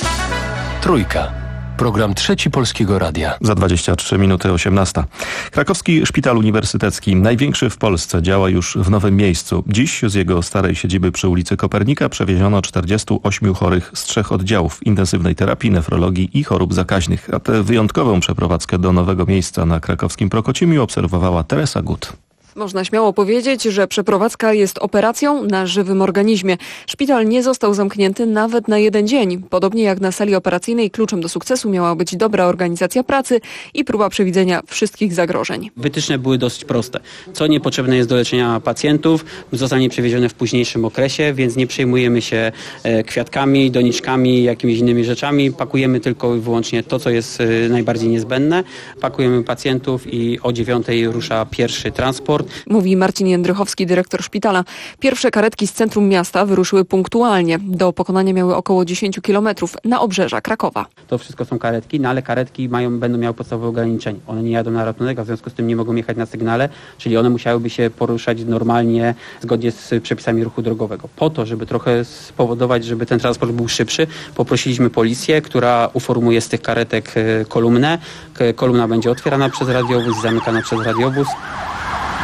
Trójka. Program Trzeci Polskiego Radia.
Za dwadzieścia trzy minuty osiemnasta. Krakowski Szpital Uniwersytecki, największy w Polsce, działa już w nowym miejscu. Dziś z jego starej siedziby przy ulicy Kopernika przewieziono czterdziestu ośmiu chorych z trzech oddziałów intensywnej terapii, nefrologii i chorób zakaźnych. A tę wyjątkową przeprowadzkę do nowego miejsca na krakowskim Prokocimiu obserwowała Teresa Gut.
Można śmiało powiedzieć, że przeprowadzka jest operacją na żywym organizmie. Szpital nie został zamknięty nawet na jeden dzień. Podobnie jak na sali operacyjnej, kluczem do sukcesu miała być dobra organizacja pracy i próba przewidzenia wszystkich zagrożeń.
Wytyczne były dosyć proste. Co niepotrzebne jest do leczenia pacjentów, zostanie przewiezione w późniejszym okresie, więc nie przejmujemy się kwiatkami, doniczkami, jakimiś innymi rzeczami. Pakujemy tylko i wyłącznie to, co jest najbardziej niezbędne. Pakujemy pacjentów i o dziewiątej rusza pierwszy transport.
Mówi Marcin Jędrychowski, dyrektor szpitala. Pierwsze karetki z centrum miasta wyruszyły punktualnie. Do pokonania miały około dziesięć kilometrów na obrzeża Krakowa.
To wszystko są karetki, no ale karetki mają, będą miały podstawowe ograniczenia. One nie jadą na ratunek, a w związku z tym nie mogą jechać na sygnale, czyli one musiałyby się poruszać normalnie, zgodnie z przepisami ruchu drogowego. Po to, żeby trochę spowodować, żeby ten transport był szybszy, poprosiliśmy policję, która uformuje z tych karetek kolumnę. Kolumna będzie otwierana przez radiowóz i zamykana przez radiowóz.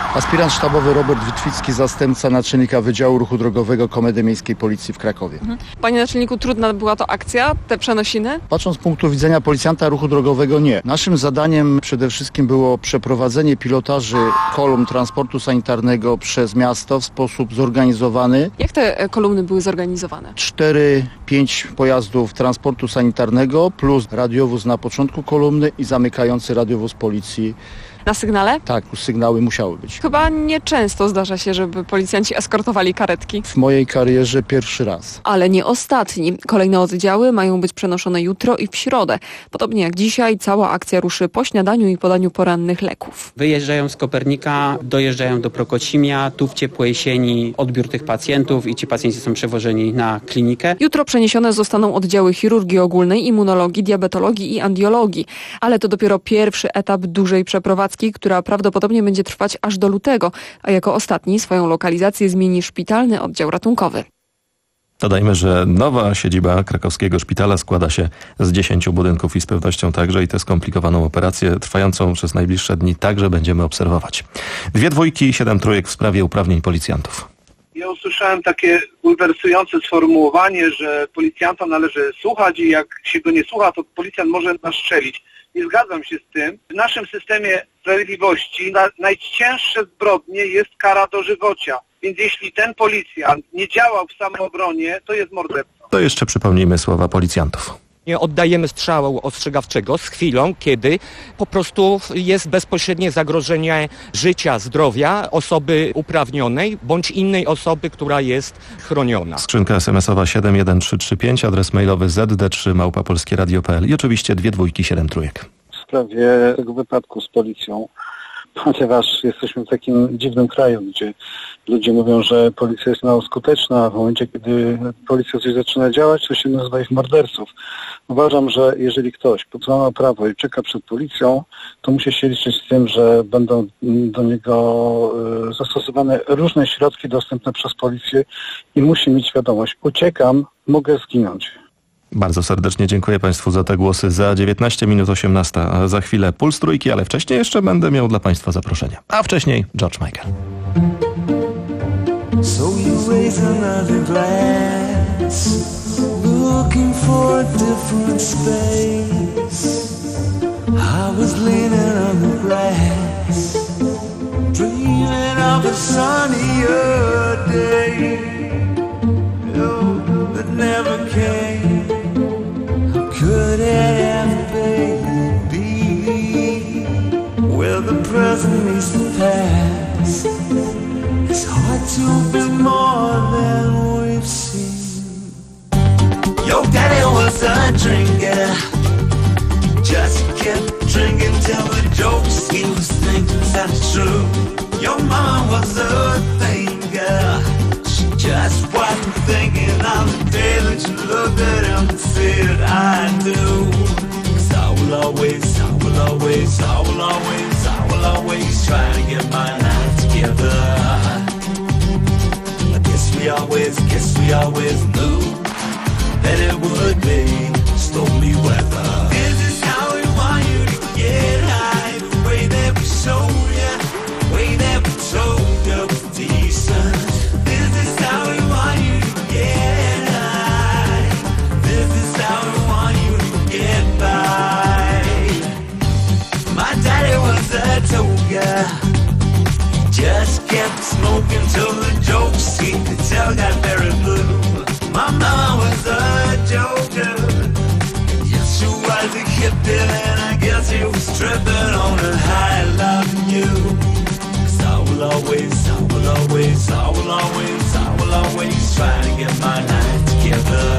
Aspirant sztabowy Robert Witwicki, zastępca naczelnika Wydziału Ruchu Drogowego Komendy Miejskiej Policji w Krakowie.
Mhm. Panie naczelniku, trudna była to akcja, te przenosiny?
Patrząc z punktu widzenia policjanta ruchu drogowego, nie. Naszym zadaniem przede wszystkim było przeprowadzenie pilotaży kolumn transportu sanitarnego przez miasto w sposób zorganizowany.
Jak te kolumny były zorganizowane?
Cztery, pięć pojazdów transportu sanitarnego plus radiowóz na początku kolumny i zamykający radiowóz policji.
Na sygnale?
Tak, sygnały musiały być.
Chyba nieczęsto zdarza się, żeby policjanci eskortowali karetki.
W mojej karierze pierwszy raz.
Ale nie ostatni. Kolejne oddziały mają być przenoszone jutro i w środę. Podobnie jak dzisiaj, cała akcja ruszy po śniadaniu i podaniu porannych leków.
Wyjeżdżają z Kopernika, dojeżdżają do Prokocimia, tu w ciepłej sieni odbiór tych pacjentów i ci pacjenci są przewożeni na klinikę.
Jutro przeniesione zostaną oddziały chirurgii ogólnej, immunologii, diabetologii i angiologii. Ale to dopiero pierwszy etap dużej przeprowadzki, która prawdopodobnie będzie trwać aż do lutego, a jako ostatni swoją lokalizację zmieni szpitalny oddział ratunkowy.
Dodajmy, że nowa siedziba krakowskiego szpitala składa się z dziesięciu budynków i z pewnością także i tę skomplikowaną operację trwającą przez najbliższe dni także będziemy obserwować. Dwie dwójki i siedem trójek w sprawie uprawnień policjantów.
Ja usłyszałem takie bulwersujące sformułowanie, że policjanta należy słuchać i jak się go nie słucha, to policjant może nastrzelić. Nie zgadzam się z tym. W naszym systemie sprawiedliwości na najcięższe zbrodnie jest kara dożywocia. Więc jeśli ten policjant nie działał w samoobronie, to jest mordercą.
To jeszcze przypomnijmy słowa policjantów.
Nie oddajemy strzału ostrzegawczego z chwilą, kiedy po prostu jest bezpośrednie zagrożenie życia, zdrowia osoby uprawnionej bądź innej osoby, która jest chroniona.
Skrzynka es em esowa siedem jeden trzy trzy pięć, adres mailowy zet de trzy małpa polskie radio kropka pe el i oczywiście dwie dwójki siedem trójek.
W sprawie tego wypadku z policją, ponieważ jesteśmy w takim dziwnym kraju, gdzie ludzie mówią, że policja jest mało skuteczna, a w momencie, kiedy policja coś zaczyna działać, to się nazywa ich morderców. Uważam, że jeżeli ktoś podsłania prawo i czeka przed policją, to musi się liczyć z tym, że będą do niego zastosowane różne środki dostępne przez policję i musi mieć świadomość, uciekam, mogę zginąć.
Bardzo serdecznie dziękuję Państwu za te głosy. Za dziewiętnaście minut osiemnasta, a za chwilę Puls Trójki, ale wcześniej jeszcze będę miał dla Państwa zaproszenia. A wcześniej George Michael.
So you raise another glass, looking for a different space. I was leaning on the grass, dreaming of a sunnier day, oh, that never came. Could it ever be where the present meets the past? It's hard to be more than we've seen. Your daddy was a drinker, just kept drinking till the jokes he was thinking that's true. Your mama was a thinker, she just wasn't thinking on the day that you looked at him and said I do. 'Cause I will always, I will always, I will always, I will always try to get my life together. I guess we always, guess we always knew that it would be stormy weather. This is how we want you to get high, the way that we show you, the way that we told you was decent. This is how we want you to get high. This is how we want you to get by. My daddy was a toga, just kept smoking till the jokes he could tell got very blue. My mama was a joker, yes she was a hippie, and I guess he was tripping on a high loving you. 'Cause I will always, I will always, I will always, I will always try to get my life together.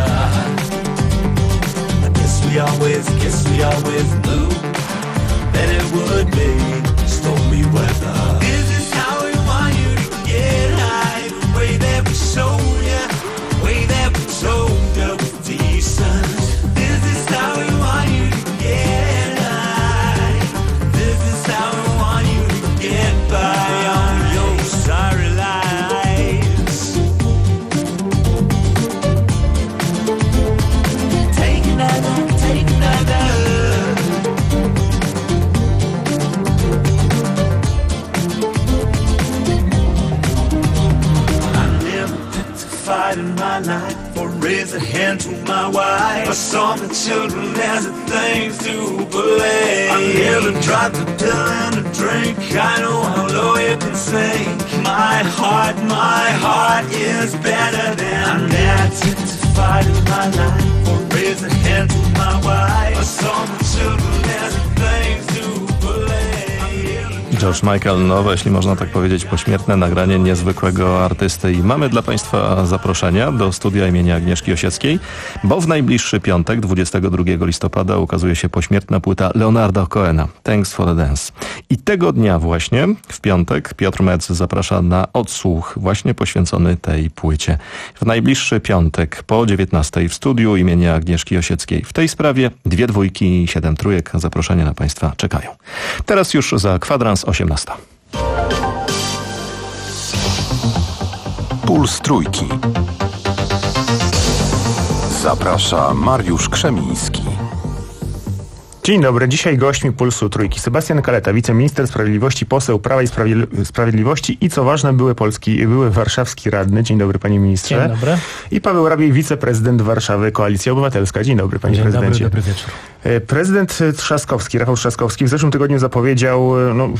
I guess we always, guess we always knew that it would be stormy weather. This is how we want you to get high, the way that we show you, the way that we told you was decent. This is how we want you to get high. This is how we want you to get by on your sorry lives. Take another, take another. life or raise a hand to my wife. I saw the children as the things to play. I never tried to tell them to drink. I know how low you can sink. My heart, my heart is better than that. To fight in my life or raise a hand to my wife. I saw the children as the things to play.
George Michael, nowe, jeśli można tak powiedzieć, pośmiertne nagranie niezwykłego artysty. I mamy dla Państwa zaproszenia do studia imienia Agnieszki Osieckiej, bo w najbliższy piątek, dwudziestego drugiego listopada, ukazuje się pośmiertna płyta Leonarda Cohena, Thanks for the Dance. I tego dnia właśnie, w piątek, Piotr Metz zaprasza na odsłuch właśnie poświęcony tej płycie. W najbliższy piątek po dziewiętnastej w studiu imienia Agnieszki Osieckiej. W tej sprawie dwie dwójki i siedem trójek. Zaproszenia na Państwa czekają. Teraz już za kwadrans osiemnasta.
Puls Trójki. Zaprasza Mariusz Krzemiński.
Dzień dobry. Dzisiaj gośćmi Pulsu Trójki Sebastian Kaleta, wiceminister sprawiedliwości, poseł Prawa i Sprawiedliwości i co ważne były polski, były warszawski radny. Dzień dobry, panie ministrze.
Dzień dobry.
I Paweł Rabiej, wiceprezydent Warszawy, Koalicja Obywatelska. Dzień dobry, panie
Dzień
prezydencie.
Dobry, dobry wieczór.
Prezydent Trzaskowski, Rafał Trzaskowski w zeszłym tygodniu zapowiedział, no...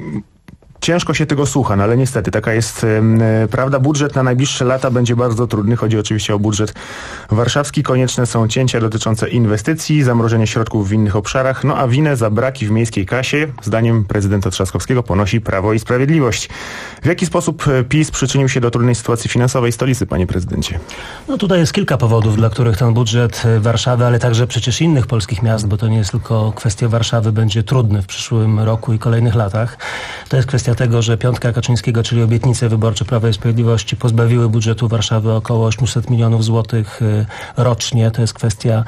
Ciężko się tego słucha, no ale niestety taka jest e, prawda. Budżet na najbliższe lata będzie bardzo trudny. Chodzi oczywiście o budżet warszawski. Konieczne są cięcia dotyczące inwestycji, zamrożenie środków w innych obszarach, no a winę za braki w miejskiej kasie, zdaniem prezydenta Trzaskowskiego, ponosi Prawo i Sprawiedliwość. W jaki sposób PiS przyczynił się do trudnej sytuacji finansowej stolicy, panie prezydencie?
No tutaj jest kilka powodów, dla których ten budżet Warszawy, ale także przecież innych polskich miast, bo to nie jest tylko kwestia Warszawy, będzie trudny w przyszłym roku i kolejnych latach. To jest kwestia tego, że piątka Kaczyńskiego, czyli obietnice wyborcze Prawa i Sprawiedliwości, pozbawiły budżetu Warszawy około osiemset milionów złotych rocznie. To jest kwestia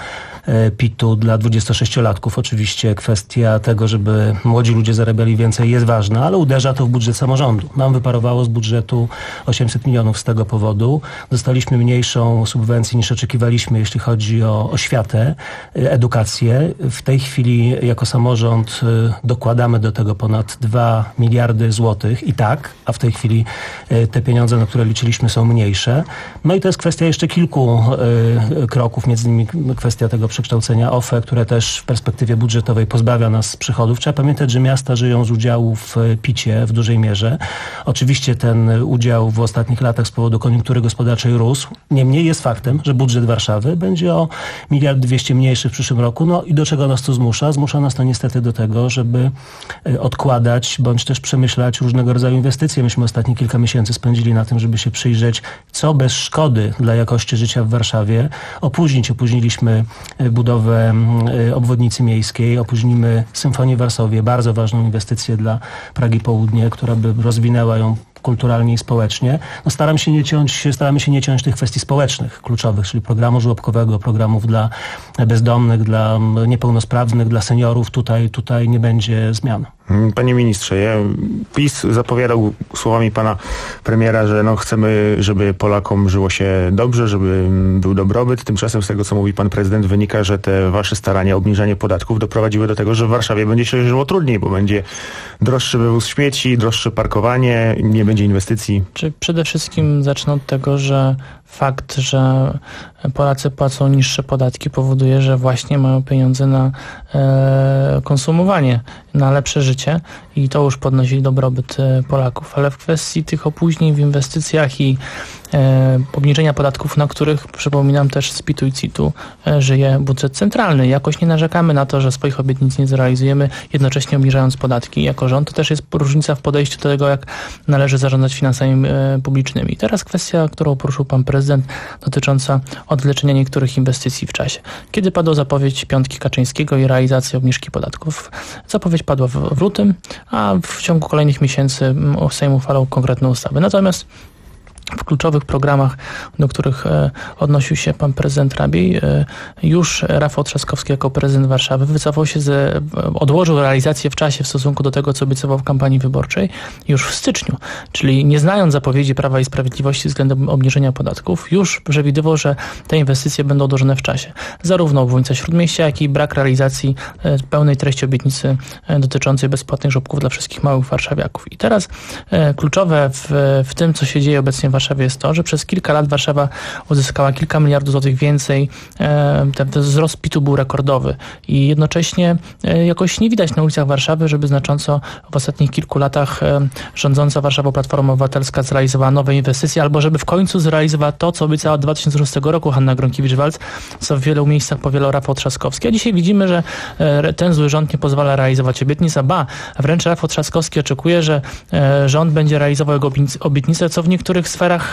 P I T-u dla dwudziestosześciolatków. Oczywiście kwestia tego, żeby młodzi ludzie zarabiali więcej, jest ważna, ale uderza to w budżet samorządu. Nam wyparowało z budżetu osiemset milionów z tego powodu. Dostaliśmy mniejszą subwencję niż oczekiwaliśmy, jeśli chodzi o oświatę, edukację. W tej chwili jako samorząd dokładamy do tego ponad dwa miliardy złotych i tak, a w tej chwili te pieniądze, na które liczyliśmy, są mniejsze. No i to jest kwestia jeszcze kilku y, kroków, między innymi kwestia tego przekształcenia O F E, które też w perspektywie budżetowej pozbawia nas przychodów. Trzeba pamiętać, że miasta żyją z udziału w picie w dużej mierze. Oczywiście ten udział w ostatnich latach z powodu koniunktury gospodarczej rósł. Niemniej jest faktem, że budżet Warszawy będzie o miliard dwieście mniejszy w przyszłym roku. No i do czego nas to zmusza? Zmusza nas to niestety do tego, żeby odkładać bądź też przemyślać różnego rodzaju inwestycje. Myśmy ostatnie kilka miesięcy spędzili na tym, żeby się przyjrzeć, co bez szkody dla jakości życia w Warszawie opóźnić. Opóźniliśmy budowę obwodnicy miejskiej, opóźnimy Symfonię w Warszawie, bardzo ważną inwestycję dla Pragi Południe, która by rozwinęła ją kulturalnie i społecznie. No staram się nie ciąć, staramy się nie ciąć tych kwestii społecznych, kluczowych, czyli programu żłobkowego, programów dla bezdomnych, dla niepełnosprawnych, dla seniorów. Tutaj, tutaj nie będzie zmian.
Panie ministrze, ja, PiS zapowiadał słowami pana premiera, że no chcemy, żeby Polakom żyło się dobrze, żeby był dobrobyt. Tymczasem z tego, co mówi pan prezydent, wynika, że te wasze starania o obniżanie podatków doprowadziły do tego, że w Warszawie będzie się żyło trudniej, bo będzie droższy wywóz śmieci, droższe parkowanie, nie będzie inwestycji.
Czy przede wszystkim zacznę od tego, że fakt, że Polacy płacą niższe podatki, powoduje, że właśnie mają pieniądze na e, konsumowanie, na lepsze życie i to już podnosi dobrobyt Polaków. Ale w kwestii tych opóźnień w inwestycjach i e, obniżenia podatków, na których, przypominam, też z P I T-u i C I T-u e, żyje budżet centralny. Jakoś nie narzekamy na to, że swoich obietnic nie zrealizujemy, jednocześnie obniżając podatki jako rząd. To też jest różnica w podejściu do tego, jak należy zarządzać finansami e, publicznymi. Teraz kwestia, którą poruszył pan prezydent, dotycząca odwleczenia niektórych inwestycji w czasie. Kiedy padła zapowiedź piątki Kaczyńskiego i realizacji obniżki podatków? Zapowiedź padła w, w lutym, a w ciągu kolejnych miesięcy Sejm uchwalał konkretne ustawy. Natomiast w kluczowych programach, do których e, odnosił się pan prezydent Rabiej, e, już Rafał Trzaskowski jako prezydent Warszawy wycofał się, z, odłożył realizację w czasie w stosunku do tego, co obiecywał w kampanii wyborczej już w styczniu. Czyli nie znając zapowiedzi Prawa i Sprawiedliwości względem obniżenia podatków, już przewidywał, że te inwestycje będą odłożone w czasie. Zarówno obwodnica Śródmieścia, jak i brak realizacji e, pełnej treści obietnicy e, dotyczącej bezpłatnych żłobków dla wszystkich małych warszawiaków. I teraz e, kluczowe w, w tym, co się dzieje obecnie w Warszawie jest to, że przez kilka lat Warszawa uzyskała kilka miliardów złotych więcej. Ten, ten wzrost P I T-u był rekordowy i jednocześnie jakoś nie widać na ulicach Warszawy, żeby znacząco w ostatnich kilku latach rządząca Warszawą Platforma Obywatelska zrealizowała nowe inwestycje, albo żeby w końcu zrealizowała to, co obiecała od dwa tysiące szóstego roku Hanna Gronkiewicz-Waltz, co w wielu miejscach powielał Rafał Trzaskowski. A dzisiaj widzimy, że ten zły rząd nie pozwala realizować obietnic, a ba, wręcz Rafał Trzaskowski oczekuje, że rząd będzie realizował jego obietnice, co w niektórych sferach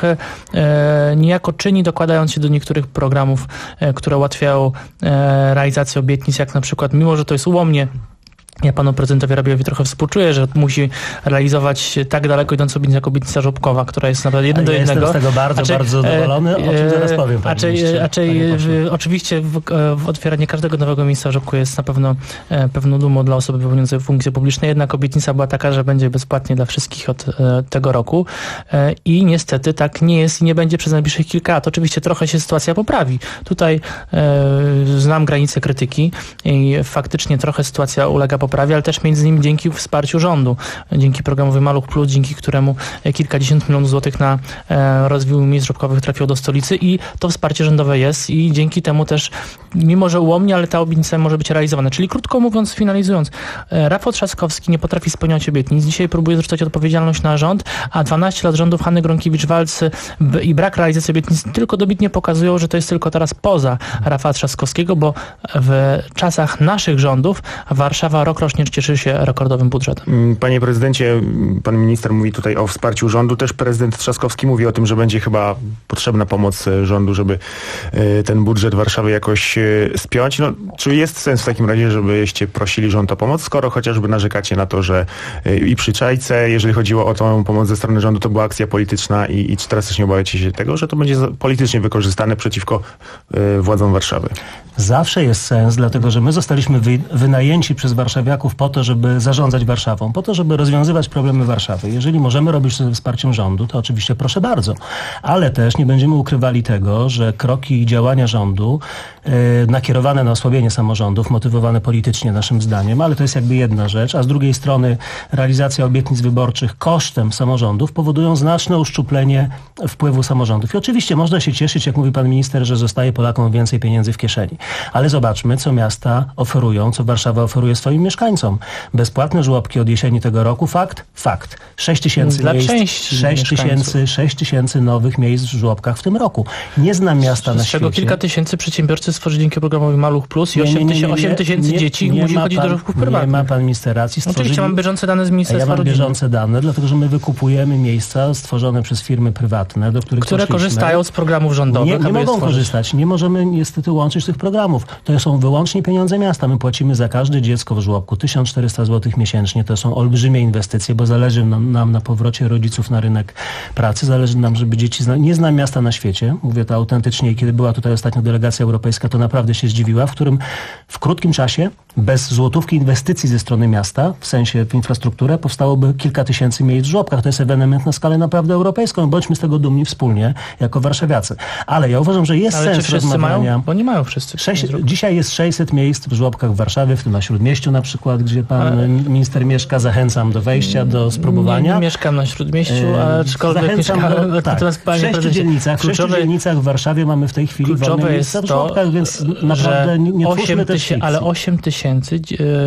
niejako czyni, dokładając się do niektórych programów, które ułatwiają realizację obietnic, jak na przykład, mimo że to jest ułomnie, ja panu prezydentowi Rabiowi trochę współczuję, że musi realizować tak daleko idącą obietnicę jak obietnica żłobkowa, która jest naprawdę jeden
ja
do
jestem
jednego.
z tego bardzo,
a czy,
bardzo zadowolony, o czym zaraz powiem.
A czy, a czy w, oczywiście w, w otwieranie każdego nowego miejsca w żłobku jest na pewno e, pewną dumą dla osoby wypełniającej funkcje publiczne, jednak obietnica była taka, że będzie bezpłatnie dla wszystkich od e, tego roku e, i niestety tak nie jest i nie będzie przez najbliższych kilka lat. Oczywiście trochę się sytuacja poprawi. Tutaj e, znam granice krytyki i faktycznie trochę sytuacja ulega poprawi, ale też między innymi dzięki wsparciu rządu, dzięki programowi Maluch Plus, dzięki któremu kilkadziesiąt milionów złotych na rozwój miejsc żłobkowych trafiło do stolicy i to wsparcie rządowe jest i dzięki temu też, mimo że ułomnie, ale ta obietnica może być realizowana. Czyli krótko mówiąc, finalizując, Rafał Trzaskowski nie potrafi spełniać obietnic. Dzisiaj próbuje zrzucać odpowiedzialność na rząd, a dwanaście lat rządów Hanny Gronkiewicz-Waltz i brak realizacji obietnic tylko dobitnie pokazują, że to jest tylko teraz poza Rafała Trzaskowskiego, bo w czasach naszych rządów Warszawa rok rocznie cieszy się rekordowym budżetem.
Panie prezydencie, pan minister mówi tutaj o wsparciu rządu. Też prezydent Trzaskowski mówi o tym, że będzie chyba potrzebna pomoc rządu, żeby ten budżet Warszawy jakoś spiąć. No, czy jest sens w takim razie, żebyście prosili rząd o pomoc, skoro chociażby narzekacie na to, że i przy Czajce, jeżeli chodziło o tą pomoc ze strony rządu, to była akcja polityczna i, i czy teraz też nie obawiacie się tego, że to będzie politycznie wykorzystane przeciwko y, władzom Warszawy?
Zawsze jest sens, dlatego że my zostaliśmy wy, wynajęci przez warszawiaków po to, żeby zarządzać Warszawą, po to, żeby rozwiązywać problemy Warszawy. Jeżeli możemy robić to ze wsparciem rządu, to oczywiście proszę bardzo. Ale też nie będziemy ukrywali tego, że kroki i działania rządu yy, nakierowane na osłabienie samorządów, motywowane politycznie naszym zdaniem, ale to jest jakby jedna rzecz, a z drugiej strony realizacja obietnic wyborczych kosztem samorządów powodują znaczne uszczuplenie wpływu samorządów. I oczywiście można się cieszyć, jak mówi pan minister, że zostaje Polakom więcej pieniędzy w kieszeni. Ale zobaczmy, co miasta oferują, co Warszawa oferuje swoim mieszkańcom. Bezpłatne żłobki od jesieni tego roku, fakt? Fakt. sześć tysięcy
Dla
miejsc,
części
sześć tysięcy, sześć tysięcy nowych miejsc w żłobkach w tym roku. Nie znam miasta na
świecie. Z czego
świecie.
kilka tysięcy przedsiębiorcy stworzyli dzięki programowi Maluch Plus i
Nie, nie, nie, nie,
osiem tysięcy
nie,
dzieci
nie
musi
ma
chodzić
pan,
do żłobków prywatnych.
Nie ma pan minister racji.
Oczywiście mam bieżące dane z Ministerstwa
Ja mam
Rodziny.
bieżące dane, dlatego że my wykupujemy miejsca stworzone przez firmy prywatne, do których
Które
poszliśmy.
korzystają z programów rządowych.
Nie, nie
aby je
mogą
stworzyć.
korzystać. Nie możemy niestety łączyć tych programów. To są wyłącznie pieniądze miasta. My płacimy za każde dziecko w żłobku tysiąc czterysta złotych miesięcznie. To są olbrzymie inwestycje, bo zależy nam, nam na powrocie rodziców na rynek pracy. Zależy nam, żeby dzieci... Zna... Nie znam miasta na świecie. Mówię to autentycznie. I kiedy była tutaj ostatnio delegacja europejska, to naprawdę się zdziwiła, w którym w krótkim czasie, bez złotówki inwestycji ze strony miasta, w sensie w infrastrukturę, powstałoby kilka tysięcy miejsc w żłobkach. To jest ewenement na skalę naprawdę europejską. Bądźmy z tego dumni wspólnie, jako warszawiacy. Ale ja uważam, że jest
Ale
sens
czy wszyscy
rozmawiania...
mają? Bo nie mają wszyscy.
Sześć, dzisiaj jest sześćset miejsc w żłobkach w Warszawie, w tym na Śródmieściu na przykład, gdzie pan
Ale...
minister mieszka. Zachęcam do wejścia, do spróbowania.
Nie, nie mieszkam na Śródmieściu,
E,
aczkolwiek
Zachęcam
mieszkam...
do, tak,
Natomiast,
w
panie
sześciu
prezydencie,
dzielnicach, w sześciu
kluczowe,
dzielnicach w Warszawie mamy w tej chwili wolne
kluczowe
miejsca
jest
w żłobkach,
to,
więc naprawdę
że
nie, nie twórzmy
osiem
też
tysięcy, ale osiem tysięcy,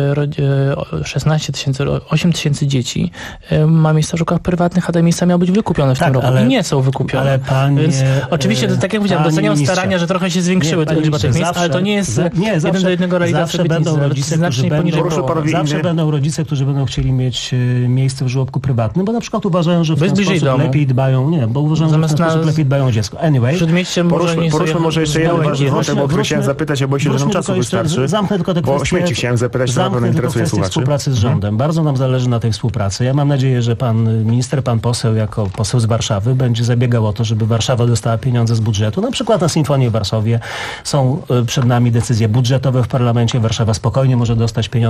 szesnaście tysięcy, osiem tysięcy dzieci ma miejsca w żłobkach prywatnych, a te miejsca miały być wykupione w
Tak,
tym roku
ale-
i nie są wykupione.
ale panie,
Więc oczywiście, to, tak jak powiedziałem,
panie
doceniam
ministrze.
starania, że trochę się zwiększyły
Nie,
te
panie
liczba tych
ministrze,
miejsc, ale to nie jest
za- nie,
jeden
zawsze-
do jednego realizacji
zawsze będą
obietnicy,
rodzice,
znacznie
którzy
poniżej
będą,
połowy.
zawsze będą rodzice, którzy będą chcieli mieć e, miejsce w żłobku prywatnym, bo na przykład uważają, że w
Bo jest
ten
bliżej
sposób
domu.
lepiej dbają, nie, bo uważają,
Zamiast
że w ten
na-
sposób lepiej dbają o dziecko. Anyway.
W Śródmieście może
Poruszmy,
nie
poruszmy
sobie-
może jeszcze jeden
Wróćmy-
ważny wątek, bo o który chciałem zapytać, a boję się, że nam
wróćmy
czasu
tylko jeszcze-
wystarczy.
Zamknę tylko tę
Bo o
kwestię-
śmieci chciałem zapytać, to na pewno
zamknę tylko
interesuje
kwestię
słuchaczy.
współpracy z
Mhm.
rządem. Bardzo nam zależy na tej współpracy. Ja mam nadzieję, że pan minister, pan poseł, jako poseł z Warszawy, będzie zabiegał o to, żeby Warszawa dostała pieniądze z budżetu. Na przykład na Sinfonię w Warszawie. Są y, przed nami decyzje budżetowe w parlamencie. Warszawa spokojnie może dostać pieniądze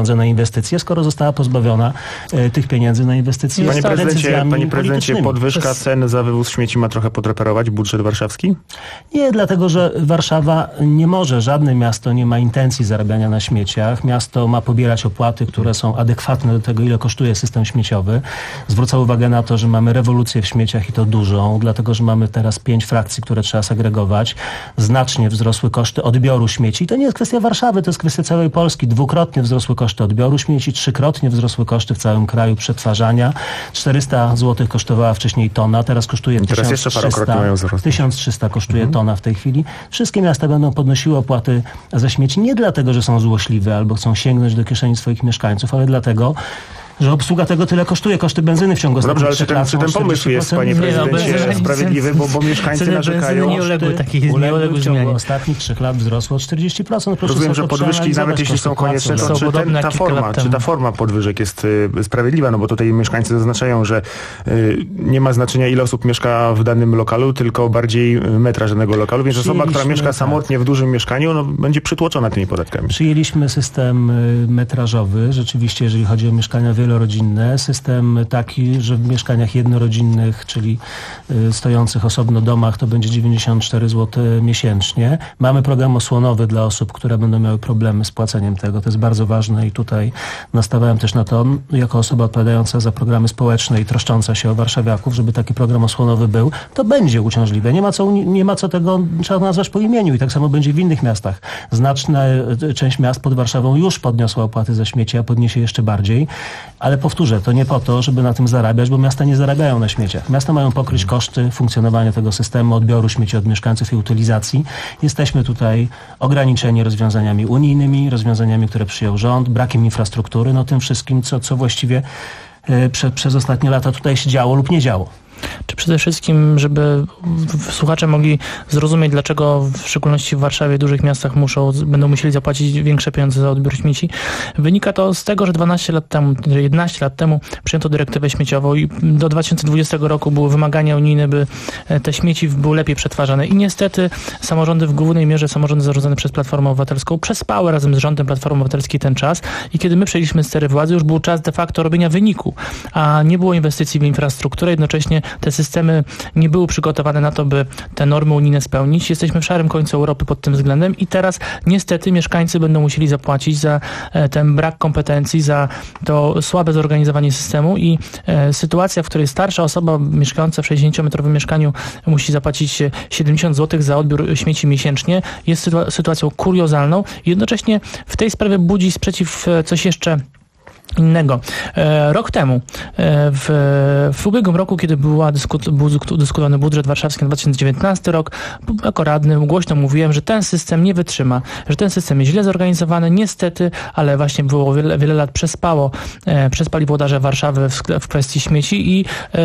pieniądze na inwestycje, skoro została pozbawiona e, tych pieniędzy na inwestycje.
Panie prezydencie, panie prezydencie, podwyżka
Przez...
cen za wywóz śmieci ma trochę podreperować budżet warszawski?
Nie, dlatego że Warszawa nie może, żadne miasto nie ma intencji zarabiania na śmieciach. Miasto ma pobierać opłaty, które są adekwatne do tego, ile kosztuje system śmieciowy. Zwrócę uwagę na to, że mamy rewolucję w śmieciach i to dużą, dlatego że mamy teraz pięć frakcji, które trzeba segregować. Znacznie wzrosły koszty odbioru śmieci. I to nie jest kwestia Warszawy, to jest kwestia całej Polski. Dwukrotnie wzrosły koszty odbioru śmieci, trzykrotnie wzrosły koszty w całym kraju przetwarzania. czterysta złotych kosztowała wcześniej tona, teraz kosztuje
teraz
tysiąc
jeszcze
trzysta.
parokrotnie mają wzrost.
tysiąc trzysta kosztuje
Mhm.
tona w tej chwili. Wszystkie miasta będą podnosiły opłaty za śmieci nie dlatego, że są złośliwe albo chcą sięgnąć do kieszeni swoich mieszkańców, ale dlatego, że obsługa tego tyle kosztuje. Koszty benzyny w ciągu ostatnich
Dobrze, ale czy
trzech
ten,
lat
czy ten
są
pomysł jest, panie
czterdzieści procent
prezydencie,
mniej.
sprawiedliwy, bo, bo mieszkańcy
Ceny
narzekają.
benzyny nie uległy takiej- nie uległy
w ciągu
zmianie.
ostatnich trzech lat wzrosło o czterdzieści procent. Proszę
Rozumiem,
sobie
że
to
podwyżki,
przeanalizować,
nawet jeśli są
koszty
konieczne,
płacą.
to
Są
czy,
podobne
ten,
jak
ta
kilka
forma,
lat
czy
temu.
ta forma podwyżek jest y, sprawiedliwa? No bo tutaj mieszkańcy zaznaczają, że y, nie ma znaczenia, ile osób mieszka w danym lokalu, tylko bardziej y, metraż danego lokalu, więc osoba, która
Przyjęliśmy,
mieszka
tak.
samotnie w dużym mieszkaniu, no, będzie przytłoczona tymi podatkami.
Przyjęliśmy system y, metrażowy, rzeczywiście, jeżeli chodzi o mieszkania wielorodzinne. System taki, że w mieszkaniach jednorodzinnych, czyli y, stojących osobno domach, to będzie dziewięćdziesiąt cztery złote miesięcznie. Mamy program osłonowy dla osób, które będą miały problemy z płaceniem tego. To jest bardzo ważne i tutaj nastawiałem też na to, jako osoba odpowiadająca za programy społeczne i troszcząca się o warszawiaków, żeby taki program osłonowy był. To będzie uciążliwe. Nie ma co, nie ma co tego, trzeba nazwać po imieniu i tak samo będzie w innych miastach. Znaczna y, część miast pod Warszawą już podniosła opłaty za śmieci, a podniesie jeszcze bardziej. Ale powtórzę, to nie po to, żeby na tym zarabiać, bo miasta nie zarabiają na śmieciach. Miasta mają pokryć koszty funkcjonowania tego systemu, odbioru śmieci od mieszkańców i utylizacji. Jesteśmy tutaj ograniczeni rozwiązaniami unijnymi, rozwiązaniami, które przyjął rząd, brakiem infrastruktury, no tym wszystkim, co, co właściwie y, prze, przez ostatnie lata tutaj się działo lub nie działo.
Czy przede wszystkim, żeby słuchacze mogli zrozumieć, dlaczego w szczególności w Warszawie, w dużych miastach muszą, będą musieli zapłacić większe pieniądze za odbiór śmieci, wynika to z tego, że dwanaście lat temu, jedenaście lat temu przyjęto dyrektywę śmieciową i do dwa tysiące dwudziestego roku były wymagania unijne, by te śmieci były lepiej przetwarzane. I niestety samorządy, w głównej mierze samorządy zarządzane przez Platformę Obywatelską, przespały razem z rządem Platformy Obywatelskiej ten czas i kiedy my przejęliśmy stery władzy, już był czas de facto robienia wyniku, a nie było inwestycji w infrastrukturę, jednocześnie te systemy nie były przygotowane na to, by te normy unijne spełnić. Jesteśmy w szarym końcu Europy pod tym względem i teraz niestety mieszkańcy będą musieli zapłacić za ten brak kompetencji, za to słabe zorganizowanie systemu i e, sytuacja, w której starsza osoba mieszkająca w sześćdziesięciometrowym mieszkaniu musi zapłacić siedemdziesiąt złotych za odbiór śmieci miesięcznie, jest sytua- sytuacją kuriozalną i jednocześnie w tej sprawie budzi sprzeciw coś jeszcze innego. E, rok temu, e, w, w ubiegłym roku, kiedy była dysku, był dyskutowany budżet warszawski na dwa tysiące dziewiętnasty rok, jako radny głośno mówiłem, że ten system nie wytrzyma, że ten system jest źle zorganizowany, niestety, ale właśnie było wiele, wiele lat przespało, e, przespali włodarze Warszawy w, w kwestii śmieci i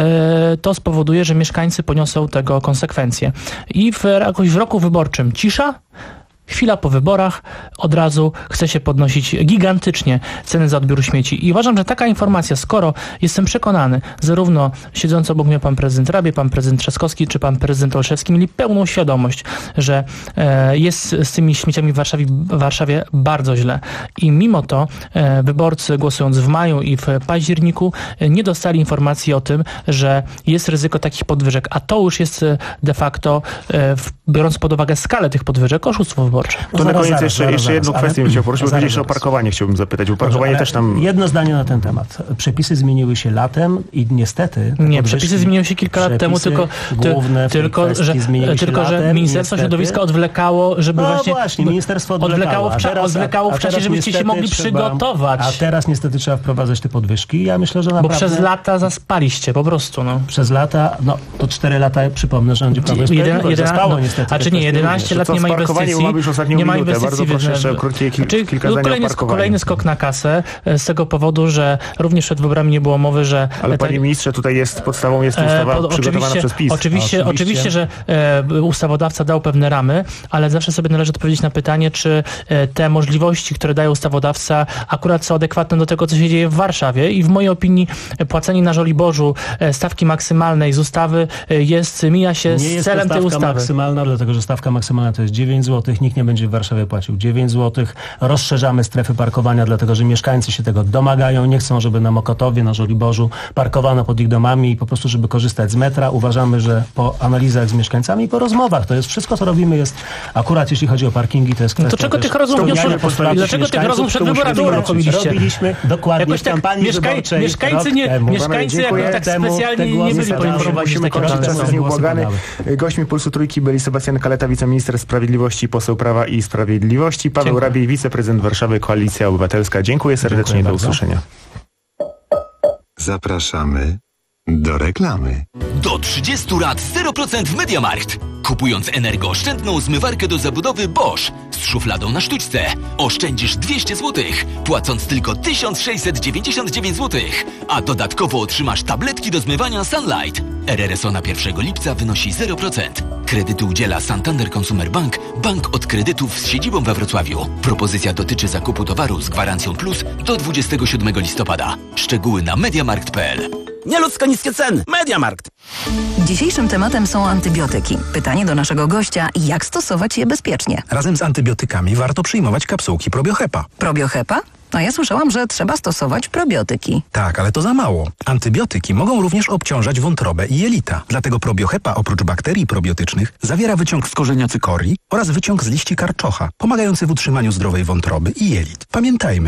e, to spowoduje, że mieszkańcy poniosą tego konsekwencje. I w, jakoś w roku wyborczym cisza, chwila po wyborach od razu chce się podnosić gigantycznie ceny za odbiór śmieci. I uważam, że taka informacja, skoro jestem przekonany, zarówno siedzący obok mnie pan prezydent Rabie, pan prezydent Trzaskowski czy pan prezydent Olszewski mieli pełną świadomość, że e, jest z tymi śmieciami w Warszawie, w Warszawie bardzo źle. I mimo to e, wyborcy głosując w maju i w październiku e, nie dostali informacji o tym, że jest ryzyko takich podwyżek. A to już jest e, de facto, e, w, biorąc pod uwagę skalę tych podwyżek, oszustwo wyborcze.
To no na koniec zaraz, jeszcze, zaraz, jeszcze jedną zaraz, kwestię bym chciał poruszyć, bo jeszcze o parkowanie chciałbym zapytać, bo parkowanie
Dobrze,
też tam...
Jedno zdanie na ten temat. Przepisy zmieniły się latem i niestety...
Nie, przepisy zmieniły się kilka lat temu, tylko,
główne
tylko, że, tylko że Ministerstwo Środowiska odwlekało, żeby
no
właśnie...
właśnie, Ministerstwo odwlekało.
Odwlekało, teraz, odwlekało a, a wcześniej, żebyście się mogli trzeba, przygotować.
A teraz niestety trzeba wprowadzać te podwyżki. Ja myślę, że naprawdę...
Bo przez lata zaspaliście, po prostu. No.
Przez lata, no to cztery lata, przypomnę, że będzie Prawo i Sprawiedliwość. Zaspało niestety.
A czy nie, jedenaście lat nie ma inwestycji. Nie ma inwestycji.
Bardzo proszę jeszcze krótkie kil,
znaczy,
kilka zdań
kolejny,
o
kolejny skok na kasę z tego powodu, że również przed wyborami nie było mowy, że...
Ale panie ministrze, tutaj jest podstawą jest ustawa e, pod, przygotowana przez PiS.
Oczywiście, oczywiście. oczywiście że e, ustawodawca dał pewne ramy, ale zawsze sobie należy odpowiedzieć na pytanie, czy e, te możliwości, które daje ustawodawca, akurat są adekwatne do tego, co się dzieje w Warszawie i w mojej opinii płacenie na Żoliborzu e, stawki maksymalnej z ustawy e, jest, mija się
nie
z celem tej ustawy.
Nie jest to stawka maksymalna, dlatego że stawka maksymalna to jest dziewięć złotych. Nikt nikt nie będzie w Warszawie płacił dziewięć złotych. Rozszerzamy strefy parkowania, dlatego że mieszkańcy się tego domagają. Nie chcą, żeby na Mokotowie, na Żoliborzu parkowano pod ich domami i po prostu, żeby korzystać z metra. Uważamy, że po analizach z mieszkańcami i po rozmowach, to jest wszystko, co robimy, jest akurat jeśli chodzi o parkingi, to jest kwestia...
No to czego tych rozmów nie Dlaczego tych rozmów przed wyborami nie uruchomiliście?
Robiliśmy dokładnie
Jakoś
w
tak
kampanii
mieszkań,
wyborczej
mieszkańcy nie,
temu.
mieszkańcy jakoś tak specjalnie nie byli poinformowani.
Musimy kończyć, czas jest nieubłagany. Gośćmi Pulsu Trójki byli Sebastian Kaleta, wiceminister sprawiedliwości, poseł Prawa i Sprawiedliwości, Paweł
Dziękuję.
Rabiej, wiceprezydent Warszawy, Koalicja Obywatelska. Dziękuję serdecznie,
Dziękuję
do
bardzo.
usłyszenia.
Zapraszamy do reklamy.
Do trzydziestu lat zero procent w MediaMarkt. Kupując energooszczędną zmywarkę do zabudowy Bosch z szufladą na sztućce oszczędzisz dwieście złotych, płacąc tylko tysiąc sześćset dziewięćdziesiąt dziewięć złotych. A dodatkowo otrzymasz tabletki do zmywania Sunlight. R R S O na pierwszego lipca wynosi zero procent. Kredytu udziela Santander Consumer Bank, bank od kredytów z siedzibą we Wrocławiu. Propozycja dotyczy zakupu towaru z gwarancją plus do dwudziestego siódmego listopada. Szczegóły na mediamarkt kropka p l.
Nieludzko niskie ceny. MediaMarkt.
Dzisiejszym tematem są antybiotyki. Pytanie do naszego gościa, jak stosować je bezpiecznie?
Razem z antybiotykami warto przyjmować kapsułki Probiohepa.
Probiohepa? No ja słyszałam, że trzeba stosować probiotyki.
Tak, ale to za mało. Antybiotyki mogą również obciążać wątrobę i jelita. Dlatego Probiohepa oprócz bakterii probiotycznych zawiera wyciąg z korzenia cykorii oraz wyciąg z liści karczocha, pomagający w utrzymaniu zdrowej wątroby i jelit. Pamiętajmy,